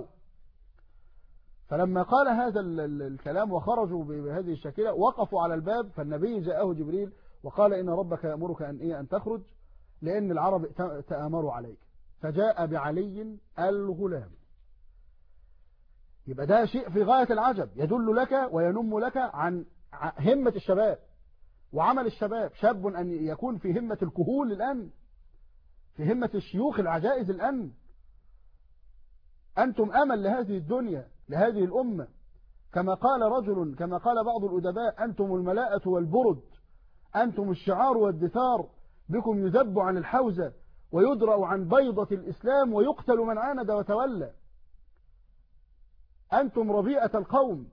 فلما قال هذا الكلام وخرجوا بهذه الشكلة وقفوا على الباب، فالنبي جاءه جبريل وقال إن ربك يأمرك أن إيه أن تخرج لأن العرب تآمروا عليك، فجاء بعلي الغلام. يبقى ده شيء في غاية العجب، يدل لك وينم لك عن همة الشباب وعمل الشباب. شاب أن يكون في همة الكهول الآن، في همة الشيوخ العجائز الآن. أنتم أمل لهذه الدنيا، لهذه الأمة. كما قال رجل، كما قال بعض الأدباء أنتم الملاءة والبرد، أنتم الشعار والدثار، بكم يذب عن الحوزة ويدرأ عن بيضة الإسلام ويقتل من عاند وتولى. أنتم ربيئة القوم،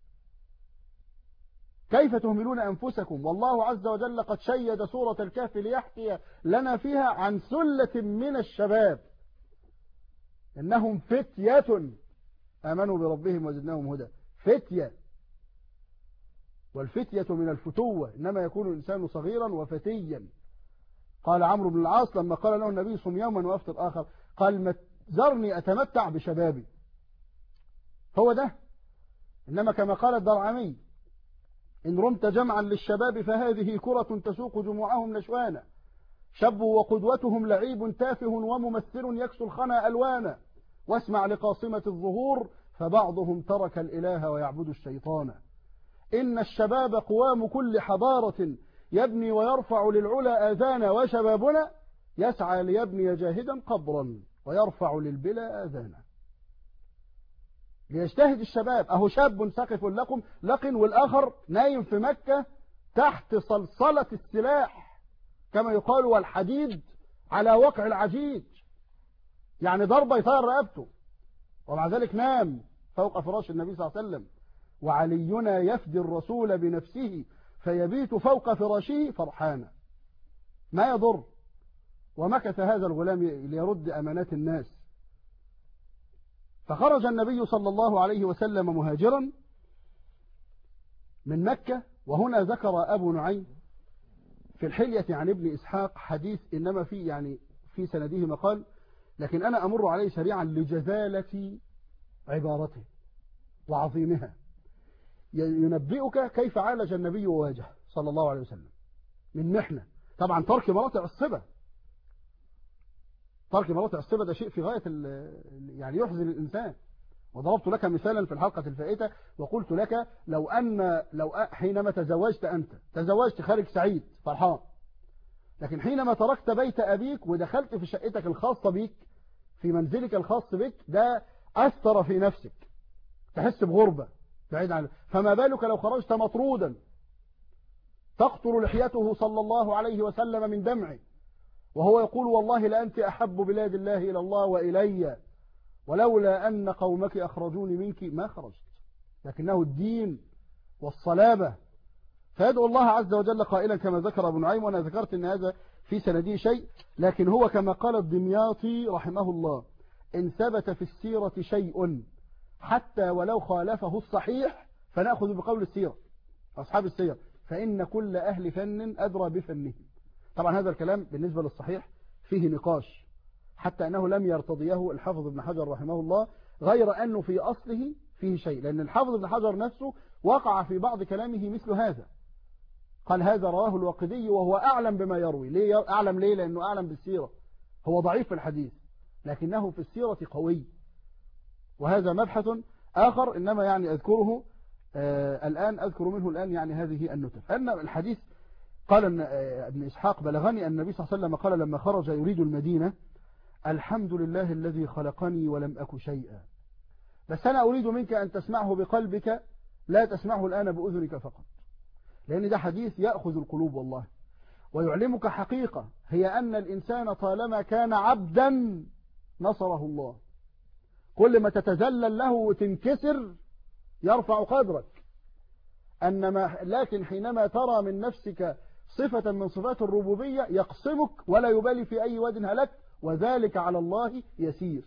كيف تهملون أنفسكم؟ والله عز وجل قد شيد سورة الكهف ليحكي لنا فيها عن سلة من الشباب إنهم فتية آمنوا بربهم وزدناهم هدى. فتية، والفتية من الفتوة، إنما يكون الإنسان صغيرا وفتيا. قال عمرو بن العاص لما قال له النبي صم يوما وافطر آخر، قال ذرني أتمتع بشبابي. هو ده. إنما كما قال الدرعمي إن رمت جمعا للشباب فهذه كرة تسوق جموعهم نشوانا، شبوا وقدوتهم لعيب تافه وممثل يكسو الخنا ألوانا، واسمع لقاصمة الظهور فبعضهم ترك الإله ويعبد الشيطان. إن الشباب قوام كل حضارة يبني ويرفع للعلا آذانا، وشبابنا يسعى ليبني جاهدا قبرا ويرفع للبلا آذانا. ليجتهد الشباب، أهو شاب سقف لكم لقن، والآخر نايم في مكة تحت صلصلة السلاح كما يقال، والحديد على وقع العجيج، يعني ضربة يطير رقبته، ومع ذلك نام فوق فراش النبي صلى الله عليه وسلم. وعلينا يفدي الرسول بنفسه فيبيت فوق فراشه فرحانا ما يضر. ومكث هذا الغلام ليرد أمانات الناس. فخرج النبي صلى الله عليه وسلم مهاجرا من مكة. وهنا ذكر أبو نعيم في الحلية عن ابن إسحاق حديث إنما في يعني في سنده مقال، لكن أنا أمر عليه سريعا لجزالة عبارته وعظيمها. ينبئك كيف عالج النبي وواجه صلى الله عليه وسلم من محنة. طبعا ترك مناطع الصبا، ترك مناطع الصبا ده شيء في غاية يعني يحزن الإنسان. وضربت لك مثالا في الحلقة الفائتة وقلت لك لو أن لو حينما تزوجت أنت تزوجت خارج سعيد فرحان، لكن حينما تركت بيت أبيك ودخلت في شقتك الخاصة بك في منزلك الخاص بك، ده أثر في نفسك، تحس بغربة بعيد عنه. فما بالك لو خرجت مطرودا تقطر لحيته صلى الله عليه وسلم من دمعه وهو يقول والله لأنت أحب بلاد الله إلى الله وإلي، ولولا أن قومك أخرجوني منك ما خرجت. لكنه الدين والصلابة. فيدعو الله عز وجل قائلا كما ذكر ابن نعيم، وأنا ذكرت أن هذا في سنده شيء، لكن هو كما قال الدمياطي رحمه الله: إن ثبت في السيرة شيء حتى ولو خالفه الصحيح فنأخذ بقول السيرة أصحاب السير، فإن كل أهل فن أدرى بفنه. طبعا هذا الكلام بالنسبة للصحيح فيه نقاش، حتى أنه لم يرتضيه الحافظ ابن حجر رحمه الله، غير أنه في أصله فيه شيء، لأن الحافظ ابن حجر نفسه وقع في بعض كلامه مثل هذا، قال هذا رواه الواقدي وهو أعلم بما يروي. ليه أعلم؟ ليه؟ لأنه أعلم بالسيرة. هو ضعيف في الحديث لكنه في السيرة قوي، وهذا مبحث آخر إنما يعني أذكره آه الآن أذكر منه الآن يعني هذه النتف. أن الحديث قال أن آه ابن إسحاق بلغني أن النبي صلى الله عليه وسلم قال لما خرج يريد المدينة: الحمد لله الذي خلقني ولم أك شيئا، بس أنا أريد منك أن تسمعه بقلبك لا تسمعه الآن بأذنك فقط، لأن ده حديث يأخذ القلوب والله، ويعلمك حقيقة هي أن الإنسان طالما كان عبدا نصره الله، كل ما تتذلل له وتنكسر يرفع قدرك. أنما لكن حينما ترى من نفسك صفة من صفات الربوبية يقسمك ولا يبالي في أي واد هلك، وذلك على الله يسير.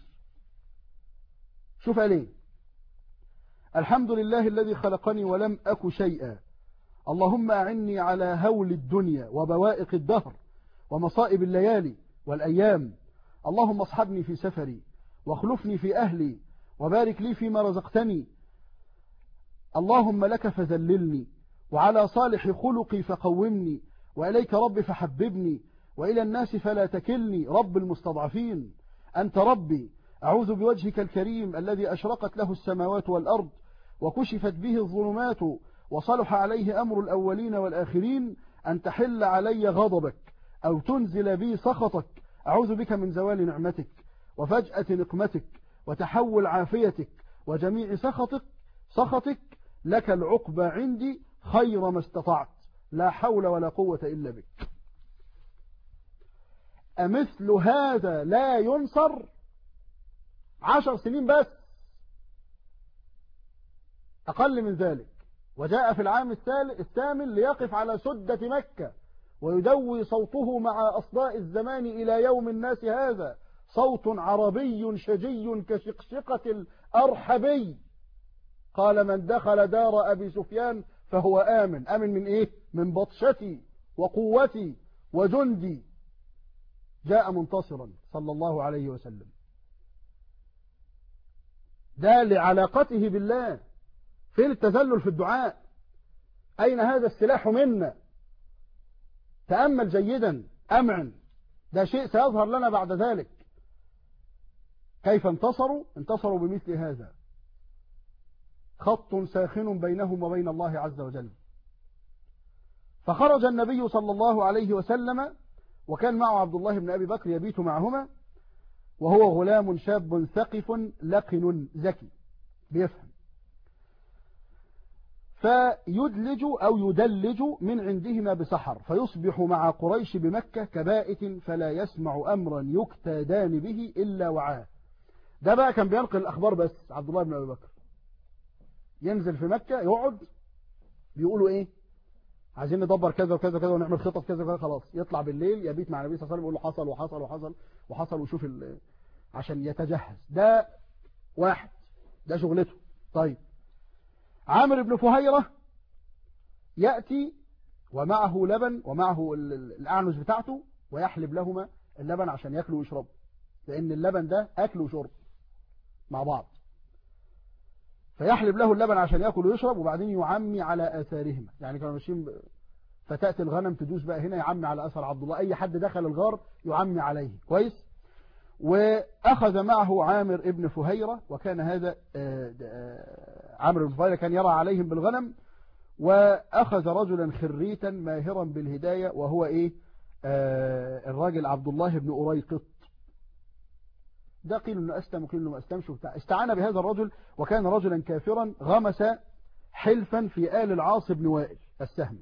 شوف عليه: الحمد لله الذي خلقني ولم أك شيئا، اللهم أعني على هول الدنيا وبوائق الدهر ومصائب الليالي والأيام، اللهم اصحبني في سفري واخلفني في أهلي وبارك لي فيما رزقتني، اللهم لك فذللني وعلى صالح خلقي فقومني، وإليك رب فحببني، وإلى الناس فلا تكلني، رب المستضعفين أنت ربي، أعوذ بوجهك الكريم الذي أشرقت له السماوات والأرض وكشفت به الظلمات وصلح عليه أمر الأولين والآخرين، أن تحل علي غضبك أو تنزل بي سخطك، أعوذ بك من زوال نعمتك وفجأة نقمتك وتحول عافيتك وجميع سخطك سخطك لك العقبى عندي خير ما استطعت، لا حول ولا قوة إلا بك. أمثل هذا لا ينصر؟ عشر سنين بس، أقل من ذلك. وجاء في العام الثامن ليقف على سدة مكة ويدوي صوته مع أصداء الزمان إلى يوم الناس هذا، صوت عربي شجي كشقشقة الأرحبي. قال: من دخل دار أبي سفيان فهو آمن. آمن من إيه؟ من بطشتي وقوتي وجندي. جاء منتصرا صلى الله عليه وسلم، ده لعلاقته بالله. فين التذلل في الدعاء؟ أين هذا السلاح منا؟ تأمل جيدا، أمعن، ده شيء سيظهر لنا بعد ذلك. كيف انتصروا؟ انتصروا بمثل هذا، خط ساخن بينهم وبين الله عز وجل. فخرج النبي صلى الله عليه وسلم وكان معه عبد الله بن أبي بكر يبيت معهما، وهو غلام شاب ثقف لقن ذكي بيفهم، فيدلج أو يدلج من عندهما بسحر، فيصبح مع قريش بمكة كبائت فلا يسمع أمرا يكتادان به إلا وعاه. ده بقى كان بينقل الأخبار بس. عبد الله بن أبي بكر ينزل في مكة يقعد، بيقولوا إيه، عايزين ندبر كذا وكذا وكذا ونعمل خطط كذا وكذا، خلاص يطلع بالليل يبيت مع النبي صلى الله عليه وسلم يقول له حصل وحصل وحصل وحصل وشوف عشان يتجهز. ده واحد، ده شغلته. طيب عامر بن فهيرة يأتي ومعه لبن ومعه الأعنز بتاعته، ويحلب لهما اللبن عشان يأكلوا ويشربوا، لأن اللبن ده أكل وشرب مع بعض. فيحلب له اللبن عشان يأكل ويشرب، وبعدين يعمي على آثارهما. يعني كانوا ماشيين ب... فتأتي الغنم تدوس بقى هنا يعمي على أثر عبد الله، أي حد دخل الغار يعمي عليه. كويس. وأخذ معه عامر ابن فهيرة، وكان هذا عامر بن فهيرة كان يرى عليهم بالغنم، وأخذ رجلا خريتا ماهرا بالهداية، وهو إيه آه الراجل عبد الله بن أريقط. ده قيل إنه أسلم وقيل إنه ما أسلمش. استعان بهذا الرجل، وكان رجلا كافرا غمس حلفا في آل العاص بن وائل السهمي.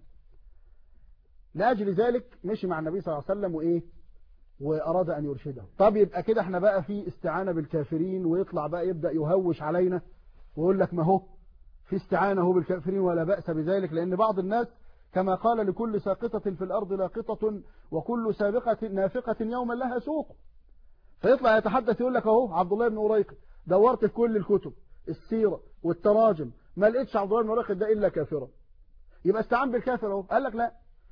لأجل ذلك مشي مع النبي صلى الله عليه وسلم وإيه وأراد أن يرشده. طب يبقى كده احنا بقى في استعانة بالكافرين، ويطلع بقى يبدأ يهوش علينا ويقول لك ما هو في استعانة هو بالكافرين ولا بأس بذلك، لأن بعض الناس كما قال لكل ساقطة في الأرض لاقطة وكل سابقة نافقة يوما لها سوق. فيطلع يتحدث يقول لك اهو عبد الله بن أريقط، دورت في كل الكتب السيرة والتراجم ما لقيتش عبد الله بن أريقط ده إلا كافرا، يبقى استعان بالكافر اهو. قال لك لا.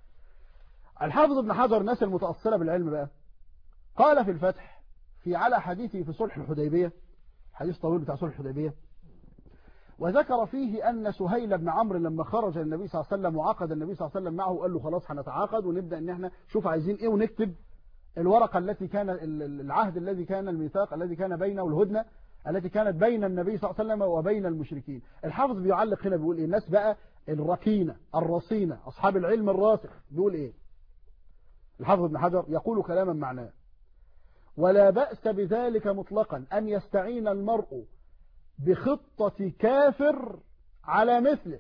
الحافظ ابن حجر الناس المتأصلة بالعلم بقى قال في الفتح في على حديثه في صلح الحديبية، حديث طويل بتاع صلح الحديبية، وذكر فيه أن سهيل بن عمرو لما خرج النبي صلى الله عليه وسلم وعقد النبي صلى الله عليه وسلم معه، قال له خلاص هنتعاقد ونبدأ ان احنا شوف عايزين ايه ونكتب الورقة التي كان العهد الذي كان الميثاق الذي كان بينه والهدنة التي كانت بين النبي صلى الله عليه وسلم وبين المشركين. الحافظ بيعلق هنا بيقول ايه، الناس بقى الركينة الرصينة أصحاب العلم الراسخ بيقول ايه. الحافظ ابن حجر يقول كلاما معناه: ولا بأس بذلك مطلقا أن يستعين المرء بخطة كافر على مثله.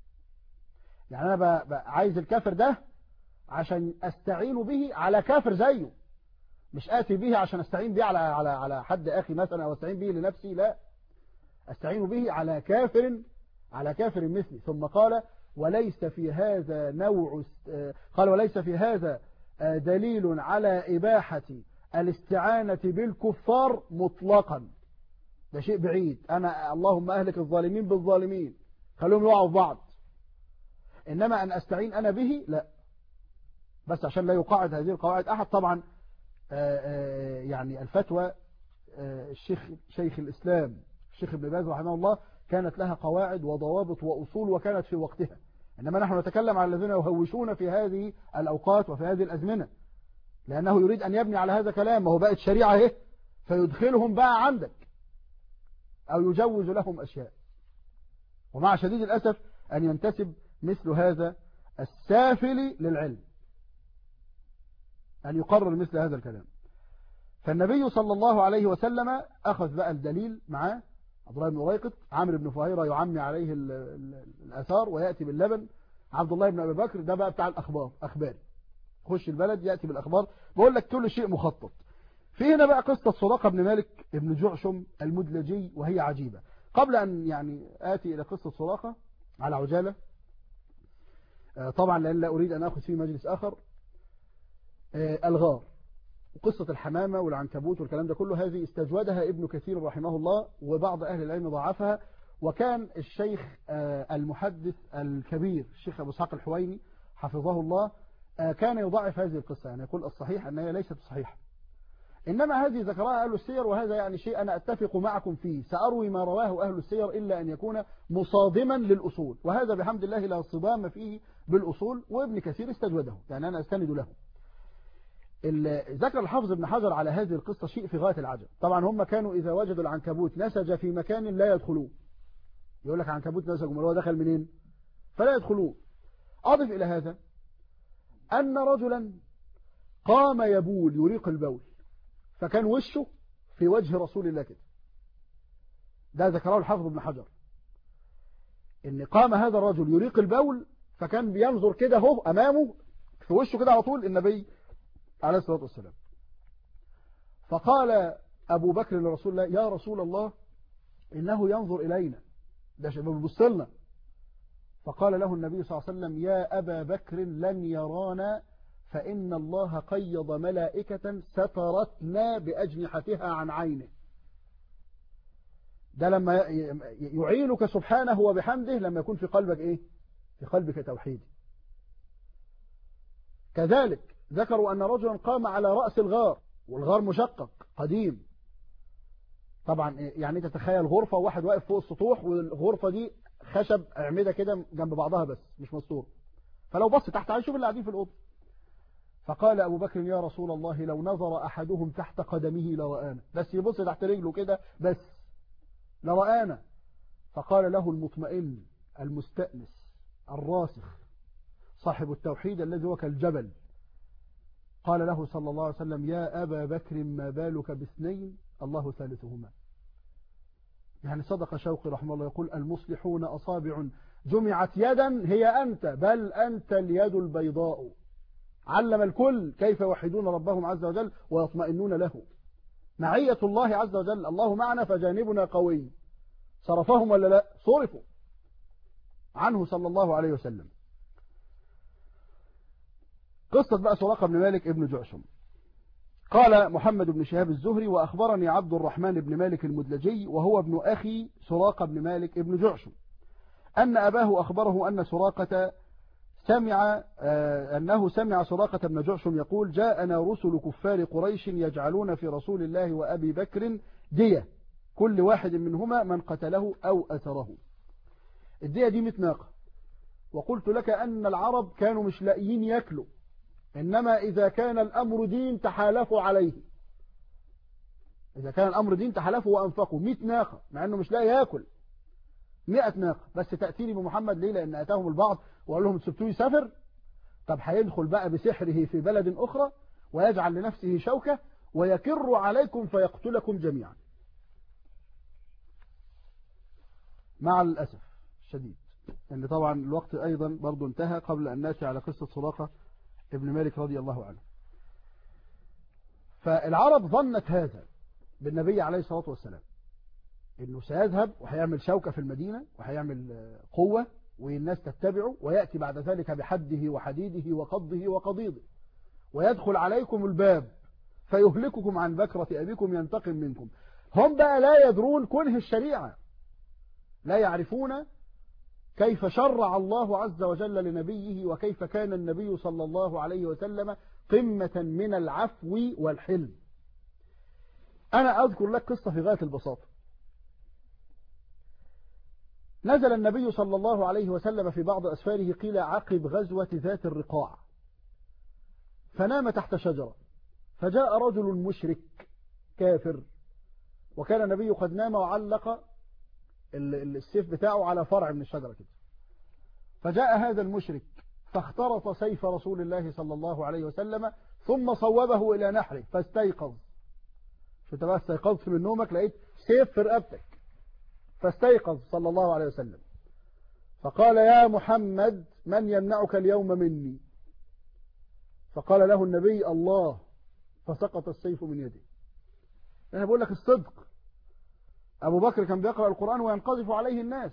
يعني أنا بقى بقى عايز الكافر ده عشان أستعين به على كافر زيه، مش آتي به عشان أستعين به على على على حد أخي مثلا أو أستعين به لنفسي، لا، أستعين به على كافر على كافر مثلي. ثم قال: وليس في هذا نوع قال وليس في هذا دليل على إباحة الاستعانة بالكفار مطلقا. ده شيء بعيد، أنا اللهم أهلك الظالمين بالظالمين خلوهم يقعوا في بعض، إنما أن أستعين أنا به لا، بس عشان لا يقاعد هذه القواعد أحد. طبعا آآ آآ يعني الفتوى الشيخ شيخ الإسلام الشيخ ابن باز رحمه الله كانت لها قواعد وضوابط وأصول وكانت في وقتها، إنما نحن نتكلم على الذين يهوشون في هذه الأوقات وفي هذه الأزمنة، لأنه يريد أن يبني على هذا كلام، وهو بقت شريعة اهي، فيدخلهم بقى عندك أو يجوز لهم أشياء. ومع شديد الأسف أن ينتسب مثل هذا السافل للعلم أن يقرر مثل هذا الكلام. فالنبي صلى الله عليه وسلم أخذ بقى الدليل معاه عبد الله بن أريقط، عامر بن فهيرة يعمي عليه الآثار ويأتي باللبن، عبد الله بن أبي بكر ده بقى بتاع الأخبار أخباري، خش البلد يأتي بالأخبار. بقول لك كل شيء مخطط. في هنا بقى قصة سراقة بن مالك ابن جعشم المدلجي، وهي عجيبة. قبل أن يعني آتي إلى قصة سراقة على عجالة طبعا لأن لا أريد أن أخذ فيه مجلس آخر، الغار وقصة الحمامة والعنكبوت والكلام ده كله، هذه استجودها ابن كثير رحمه الله، وبعض أهل العلم ضعفها. وكان الشيخ المحدث الكبير الشيخ أبو اسحاق الحويني حفظه الله كان يضعف هذه القصة، يعني يقول الصحيح أنها ليست صحيحة، إنما هذه ذكرها أهل السير، وهذا يعني شيء أنا أتفق معكم فيه. سأروي ما رواه أهل السير إلا أن يكون مصادما للأصول، وهذا بحمد الله لا صدام فيه بالأصول، وابن كثير استجوده، يعني أنا أستند له. ذكر الحافظ ابن حجر على هذه القصة شيء في غاية العجب. طبعا هم كانوا إذا وجدوا العنكبوت نسج في مكان لا يدخلوه، يقول لك عنكبوت نسج، ما هو دخل منين؟ فلا يدخلوه. أضف إلى هذا أن رجلا قام يبول يريق البول، فكان وشه في وجه رسول الله كده. ده ذكره الحافظ ابن حجر، ان قام هذا الرجل يريق البول فكان بينظر كده هو امامه في وشه كده على طول النبي عليه الصلاة والسلام. فقال ابو بكر لرسول الله: يا رسول الله انه ينظر الينا، ده شباب بيبص لنا. فقال له النبي صلى الله عليه وسلم: يا ابا بكر لن يرانا، فان الله قيض ملائكة سترتنا باجنحتها عن عينه. ده لما يعينك سبحانه وبحمده لما يكون في قلبك ايه؟ في قلبك توحيد. كذلك ذكروا ان رجلا قام على رأس الغار، والغار مشقق قديم طبعا، يعني تتخيل غرفة وواحد واقف فوق السطوح، والغرفة دي خشب اعمدة كده جنب بعضها بس مش مستور، فلو بص تحت هيشوف اللي قاعدين في الأوضة. فقال أبو بكر: يا رسول الله لو نظر أحدهم تحت قدمه لرآنا، بس يبص تحت رجله كده بس لرآنا. فقال له المطمئن المستأنس الراسخ صاحب التوحيد الذي هو كالجبل، قال له صلى الله عليه وسلم: يا أبا بكر ما بالك باثنين الله ثالثهما. يعني صدق شوقي رحمه الله يقول: المصلحون أصابع جمعت يدا هي أنت، بل أنت اليد البيضاء. علم الكل كيف يوحدون ربهم عز وجل ويطمئنون له. معية الله عز وجل، الله معنا فجانبنا قوي. صرفهم ولا لا؟ صرفوا عنه صلى الله عليه وسلم. قصة بقى سراقة بن مالك ابن جعشم. قال محمد بن شهاب الزهري: وأخبرني عبد الرحمن بن مالك المدلجي وهو ابن أخي سراقة بن مالك ابن جعشم أن أباه أخبره أن سراقة سمع أنه سمع سراقة بن جعشم يقول: جاءنا رسل كفار قريش يجعلون في رسول الله وأبي بكر دية، كل واحد منهما من قتله أو أثره. الدية دي مئة ناقة. وقلت لك أن العرب كانوا مش لاقيين يأكلوا، إنما إذا كان الأمر دين تحالفوا عليه. إذا كان الأمر دين تحالفوا وأنفقوا. مئة ناقة مع أنه مش لاقي يأكل، مئة ناقة بس تأتيني بمحمد ليه؟ لأن أتاهم البعض وقال لهم سبتوه يسافر. طب هيدخل بقى بسحره في بلد أخرى ويجعل لنفسه شوكة ويكر عليكم فيقتلكم جميعا. مع الأسف الشديد أن طبعا الوقت أيضا برضو انتهى قبل أن ناتي على قصة سراقة ابن مالك رضي الله عنه. فالعرب ظنت هذا بالنبي عليه الصلاة والسلام، انه سيذهب وهيعمل شوكة في المدينة وهيعمل قوة والناس تتبعه، ويأتي بعد ذلك بحده وحديده وقضه وقضيضه ويدخل عليكم الباب فيهلككم عن بكرة أبيكم ينتقم منكم. هم بقى لا يدرون كنه الشريعة، لا يعرفون كيف شرع الله عز وجل لنبيه وكيف كان النبي صلى الله عليه وسلم قمة من العفو والحلم. أنا أذكر لك قصة في غاية البساطة. نزل النبي صلى الله عليه وسلم في بعض أسفاره قيل عقب غزوة ذات الرقاع، فنام تحت شجرة، فجاء رجل مشرك كافر، وكان النبي قد نام وعلق السيف بتاعه على فرع من الشجرة كده. فجاء هذا المشرك فاخترط سيف رسول الله صلى الله عليه وسلم ثم صوبه إلى نحره فاستيقظ. شفت بقى استيقظت من نومك لقيت سيف في رقبتك، فاستيقظ صلى الله عليه وسلم فقال: يا محمد من يمنعك اليوم مني؟ فقال له النبي: الله. فسقط السيف من يده. أنا بقول لك الصدق. أبو بكر كان بيقرأ القرآن وينقذف عليه الناس.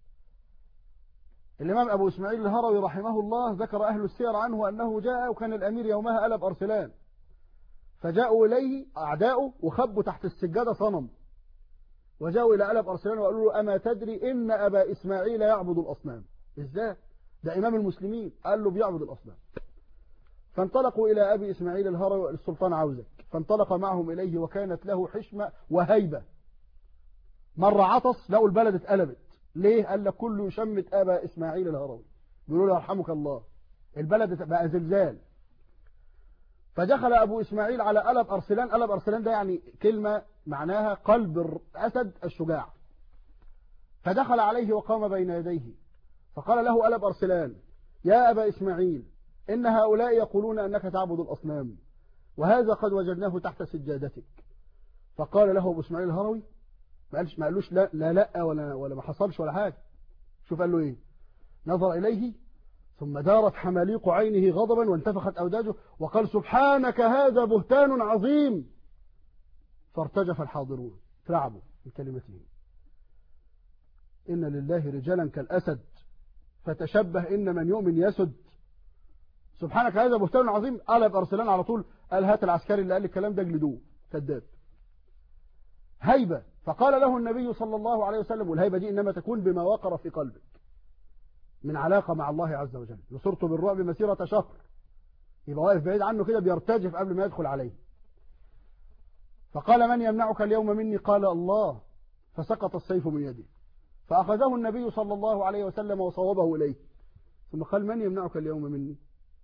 الإمام أبو إسماعيل الهروي رحمه الله ذكر أهل السير عنه أنه جاء وكان الأمير يومها ألب أرسلان، فجاءوا إليه أعداؤه وخبوا تحت السجادة صنم، وجاءوا إلى ألب أرسلان وقالوا له: أما تدري إن أبا إسماعيل يعبد الأصنام؟ إزاي؟ ده إمام المسلمين. قال له: بيعبد الأصنام. فانطلقوا إلى أبي إسماعيل الهروي: السلطان عاوزك. فانطلق معهم إليه وكانت له حشمة وهيبة. مرة عطس لقوا البلد اتقلبت. ليه؟ قال لك كله يشمت أبا إسماعيل الهروي، بيقولوا له: يرحمك الله. البلد بقى زلزال. فدخل أبو إسماعيل على ألب أرسلان. ألب أرسلان ده يعني كلمة معناها قلب الأسد الشجاع. فدخل عليه وقام بين يديه فقال له ألب أرسلان: يا أبا إسماعيل إن هؤلاء يقولون أنك تعبد الأصنام، وهذا قد وجدناه تحت سجادتك. فقال له أبو إسماعيل الهروي، ما قالش ما قالوش لا لا لا ولا ولا ما حصلش ولا حاجة. شوف قال له إيه، نظر إليه ثم دارت حماليق عينه غضبا وانتفخت أوداجه وقال سبحانك هذا بهتان عظيم. فارتجف الحاضرون ترعبوا من كلمته. إن لله رجالا كالأسد فتشبه إن من يؤمن يسد. سبحانك هذا بهتان عظيم. قلب أرسلان على طول قال هات العسكري اللي قال الكلام ده اجلدوه كذاب. هيبة. فقال له النبي صلى الله عليه وسلم، والهيبة دي إنما تكون بما وقر في قلبك من علاقة مع الله عز وجل. نصرت بالرعب مسيرة شهر، يبقى واقف بعيد عنه كده بيرتجف قبل ما يدخل عليه. فقال من يمنعك اليوم مني؟ قال الله. فسقط السيف من يده فأخذه النبي صلى الله عليه وسلم وصوبه إليه، ثم قال من يمنعك اليوم مني؟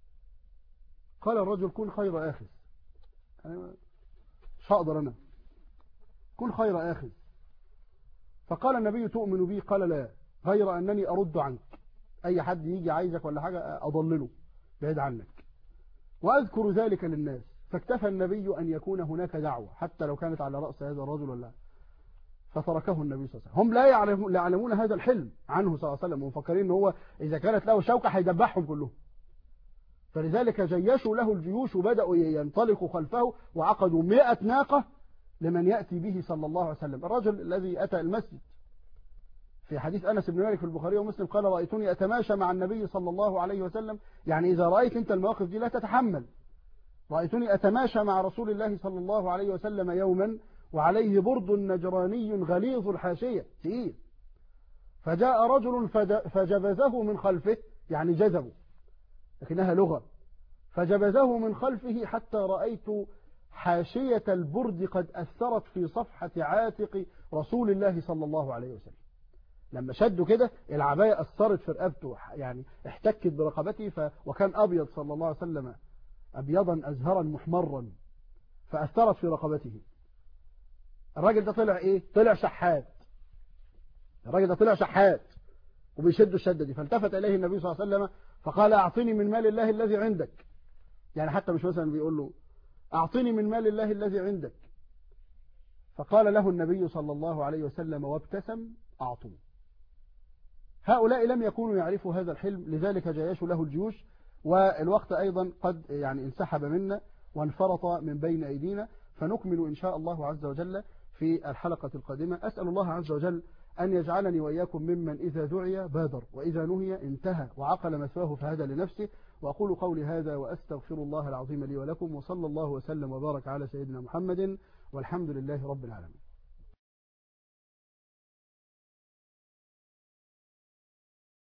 قال الرجل كن خير آخذ، أنا مش هقدر أنا، كن خير آخذ. فقال النبي تؤمن بي؟ قال لا، غير أنني أرد عنك، أي حد يجي عايزك ولا حاجة أضلله بعيد عنك وأذكر ذلك للناس. فاكتفى النبي أن يكون هناك دعوة حتى لو كانت على رأس هذا الرجل ولا. فتركه النبي صلى الله عليه وسلم. هم لا يعلمون, لا يعلمون هذا الحلم عنه صلى الله عليه وسلم، ومفكرين ان هو إذا كانت له شوكة هيدبحهم كلهم. فلذلك جيشوا له الجيوش وبدأوا ينطلقوا خلفه وعقدوا مئة ناقة لمن يأتي به صلى الله عليه وسلم. الرجل الذي أتى المسجد في حديث أنس بن مالك في البخاري ومسلم قال رأيتني أتماشى مع النبي صلى الله عليه وسلم، يعني إذا رأيت أنت المواقف دي لا تتحمل. رأيتني أتماشى مع رسول الله صلى الله عليه وسلم يوما وعليه برد نجراني غليظ الحاشية تقيل، فجاء رجل فجبزه من خلفه، يعني جذبه لكنها لغة، فجبزه من خلفه حتى رأيت حاشية البرد قد أثرت في صفحة عاتق رسول الله صلى الله عليه وسلم. لما شدوا كده العباية أثرت في رقبته، يعني احتكت برقبته ف... وكان أبيض صلى الله عليه وسلم أبيضا أزهرا محمرا فأثرت في رقبته. الراجل ده طلع إيه؟ طلع شحات. الراجل ده طلع شحات وبيشد الشدة دي. فالتفت إليه النبي صلى الله عليه وسلم فقال أعطني من مال الله الذي عندك، يعني حتى مش مثلا بيقول له أعطني من مال الله الذي عندك. فقال له النبي صلى الله عليه وسلم وابتسم أعطوه. هؤلاء لم يكونوا يعرفوا هذا الحلم، لذلك جيشوا له الجيوش، والوقت أيضا قد يعني انسحب منا وانفرط من بين أيدينا، فنكمل إن شاء الله عز وجل في الحلقة القادمة. أسأل الله عز وجل أن يجعلني وإياكم ممن إذا دعي بادر وإذا نهي انتهى وعقل مثواه فهدى لنفسه. وأقول قولي هذا وأستغفر الله العظيم لي ولكم، وصلى الله وسلم وبارك على سيدنا محمد، والحمد لله رب العالمين.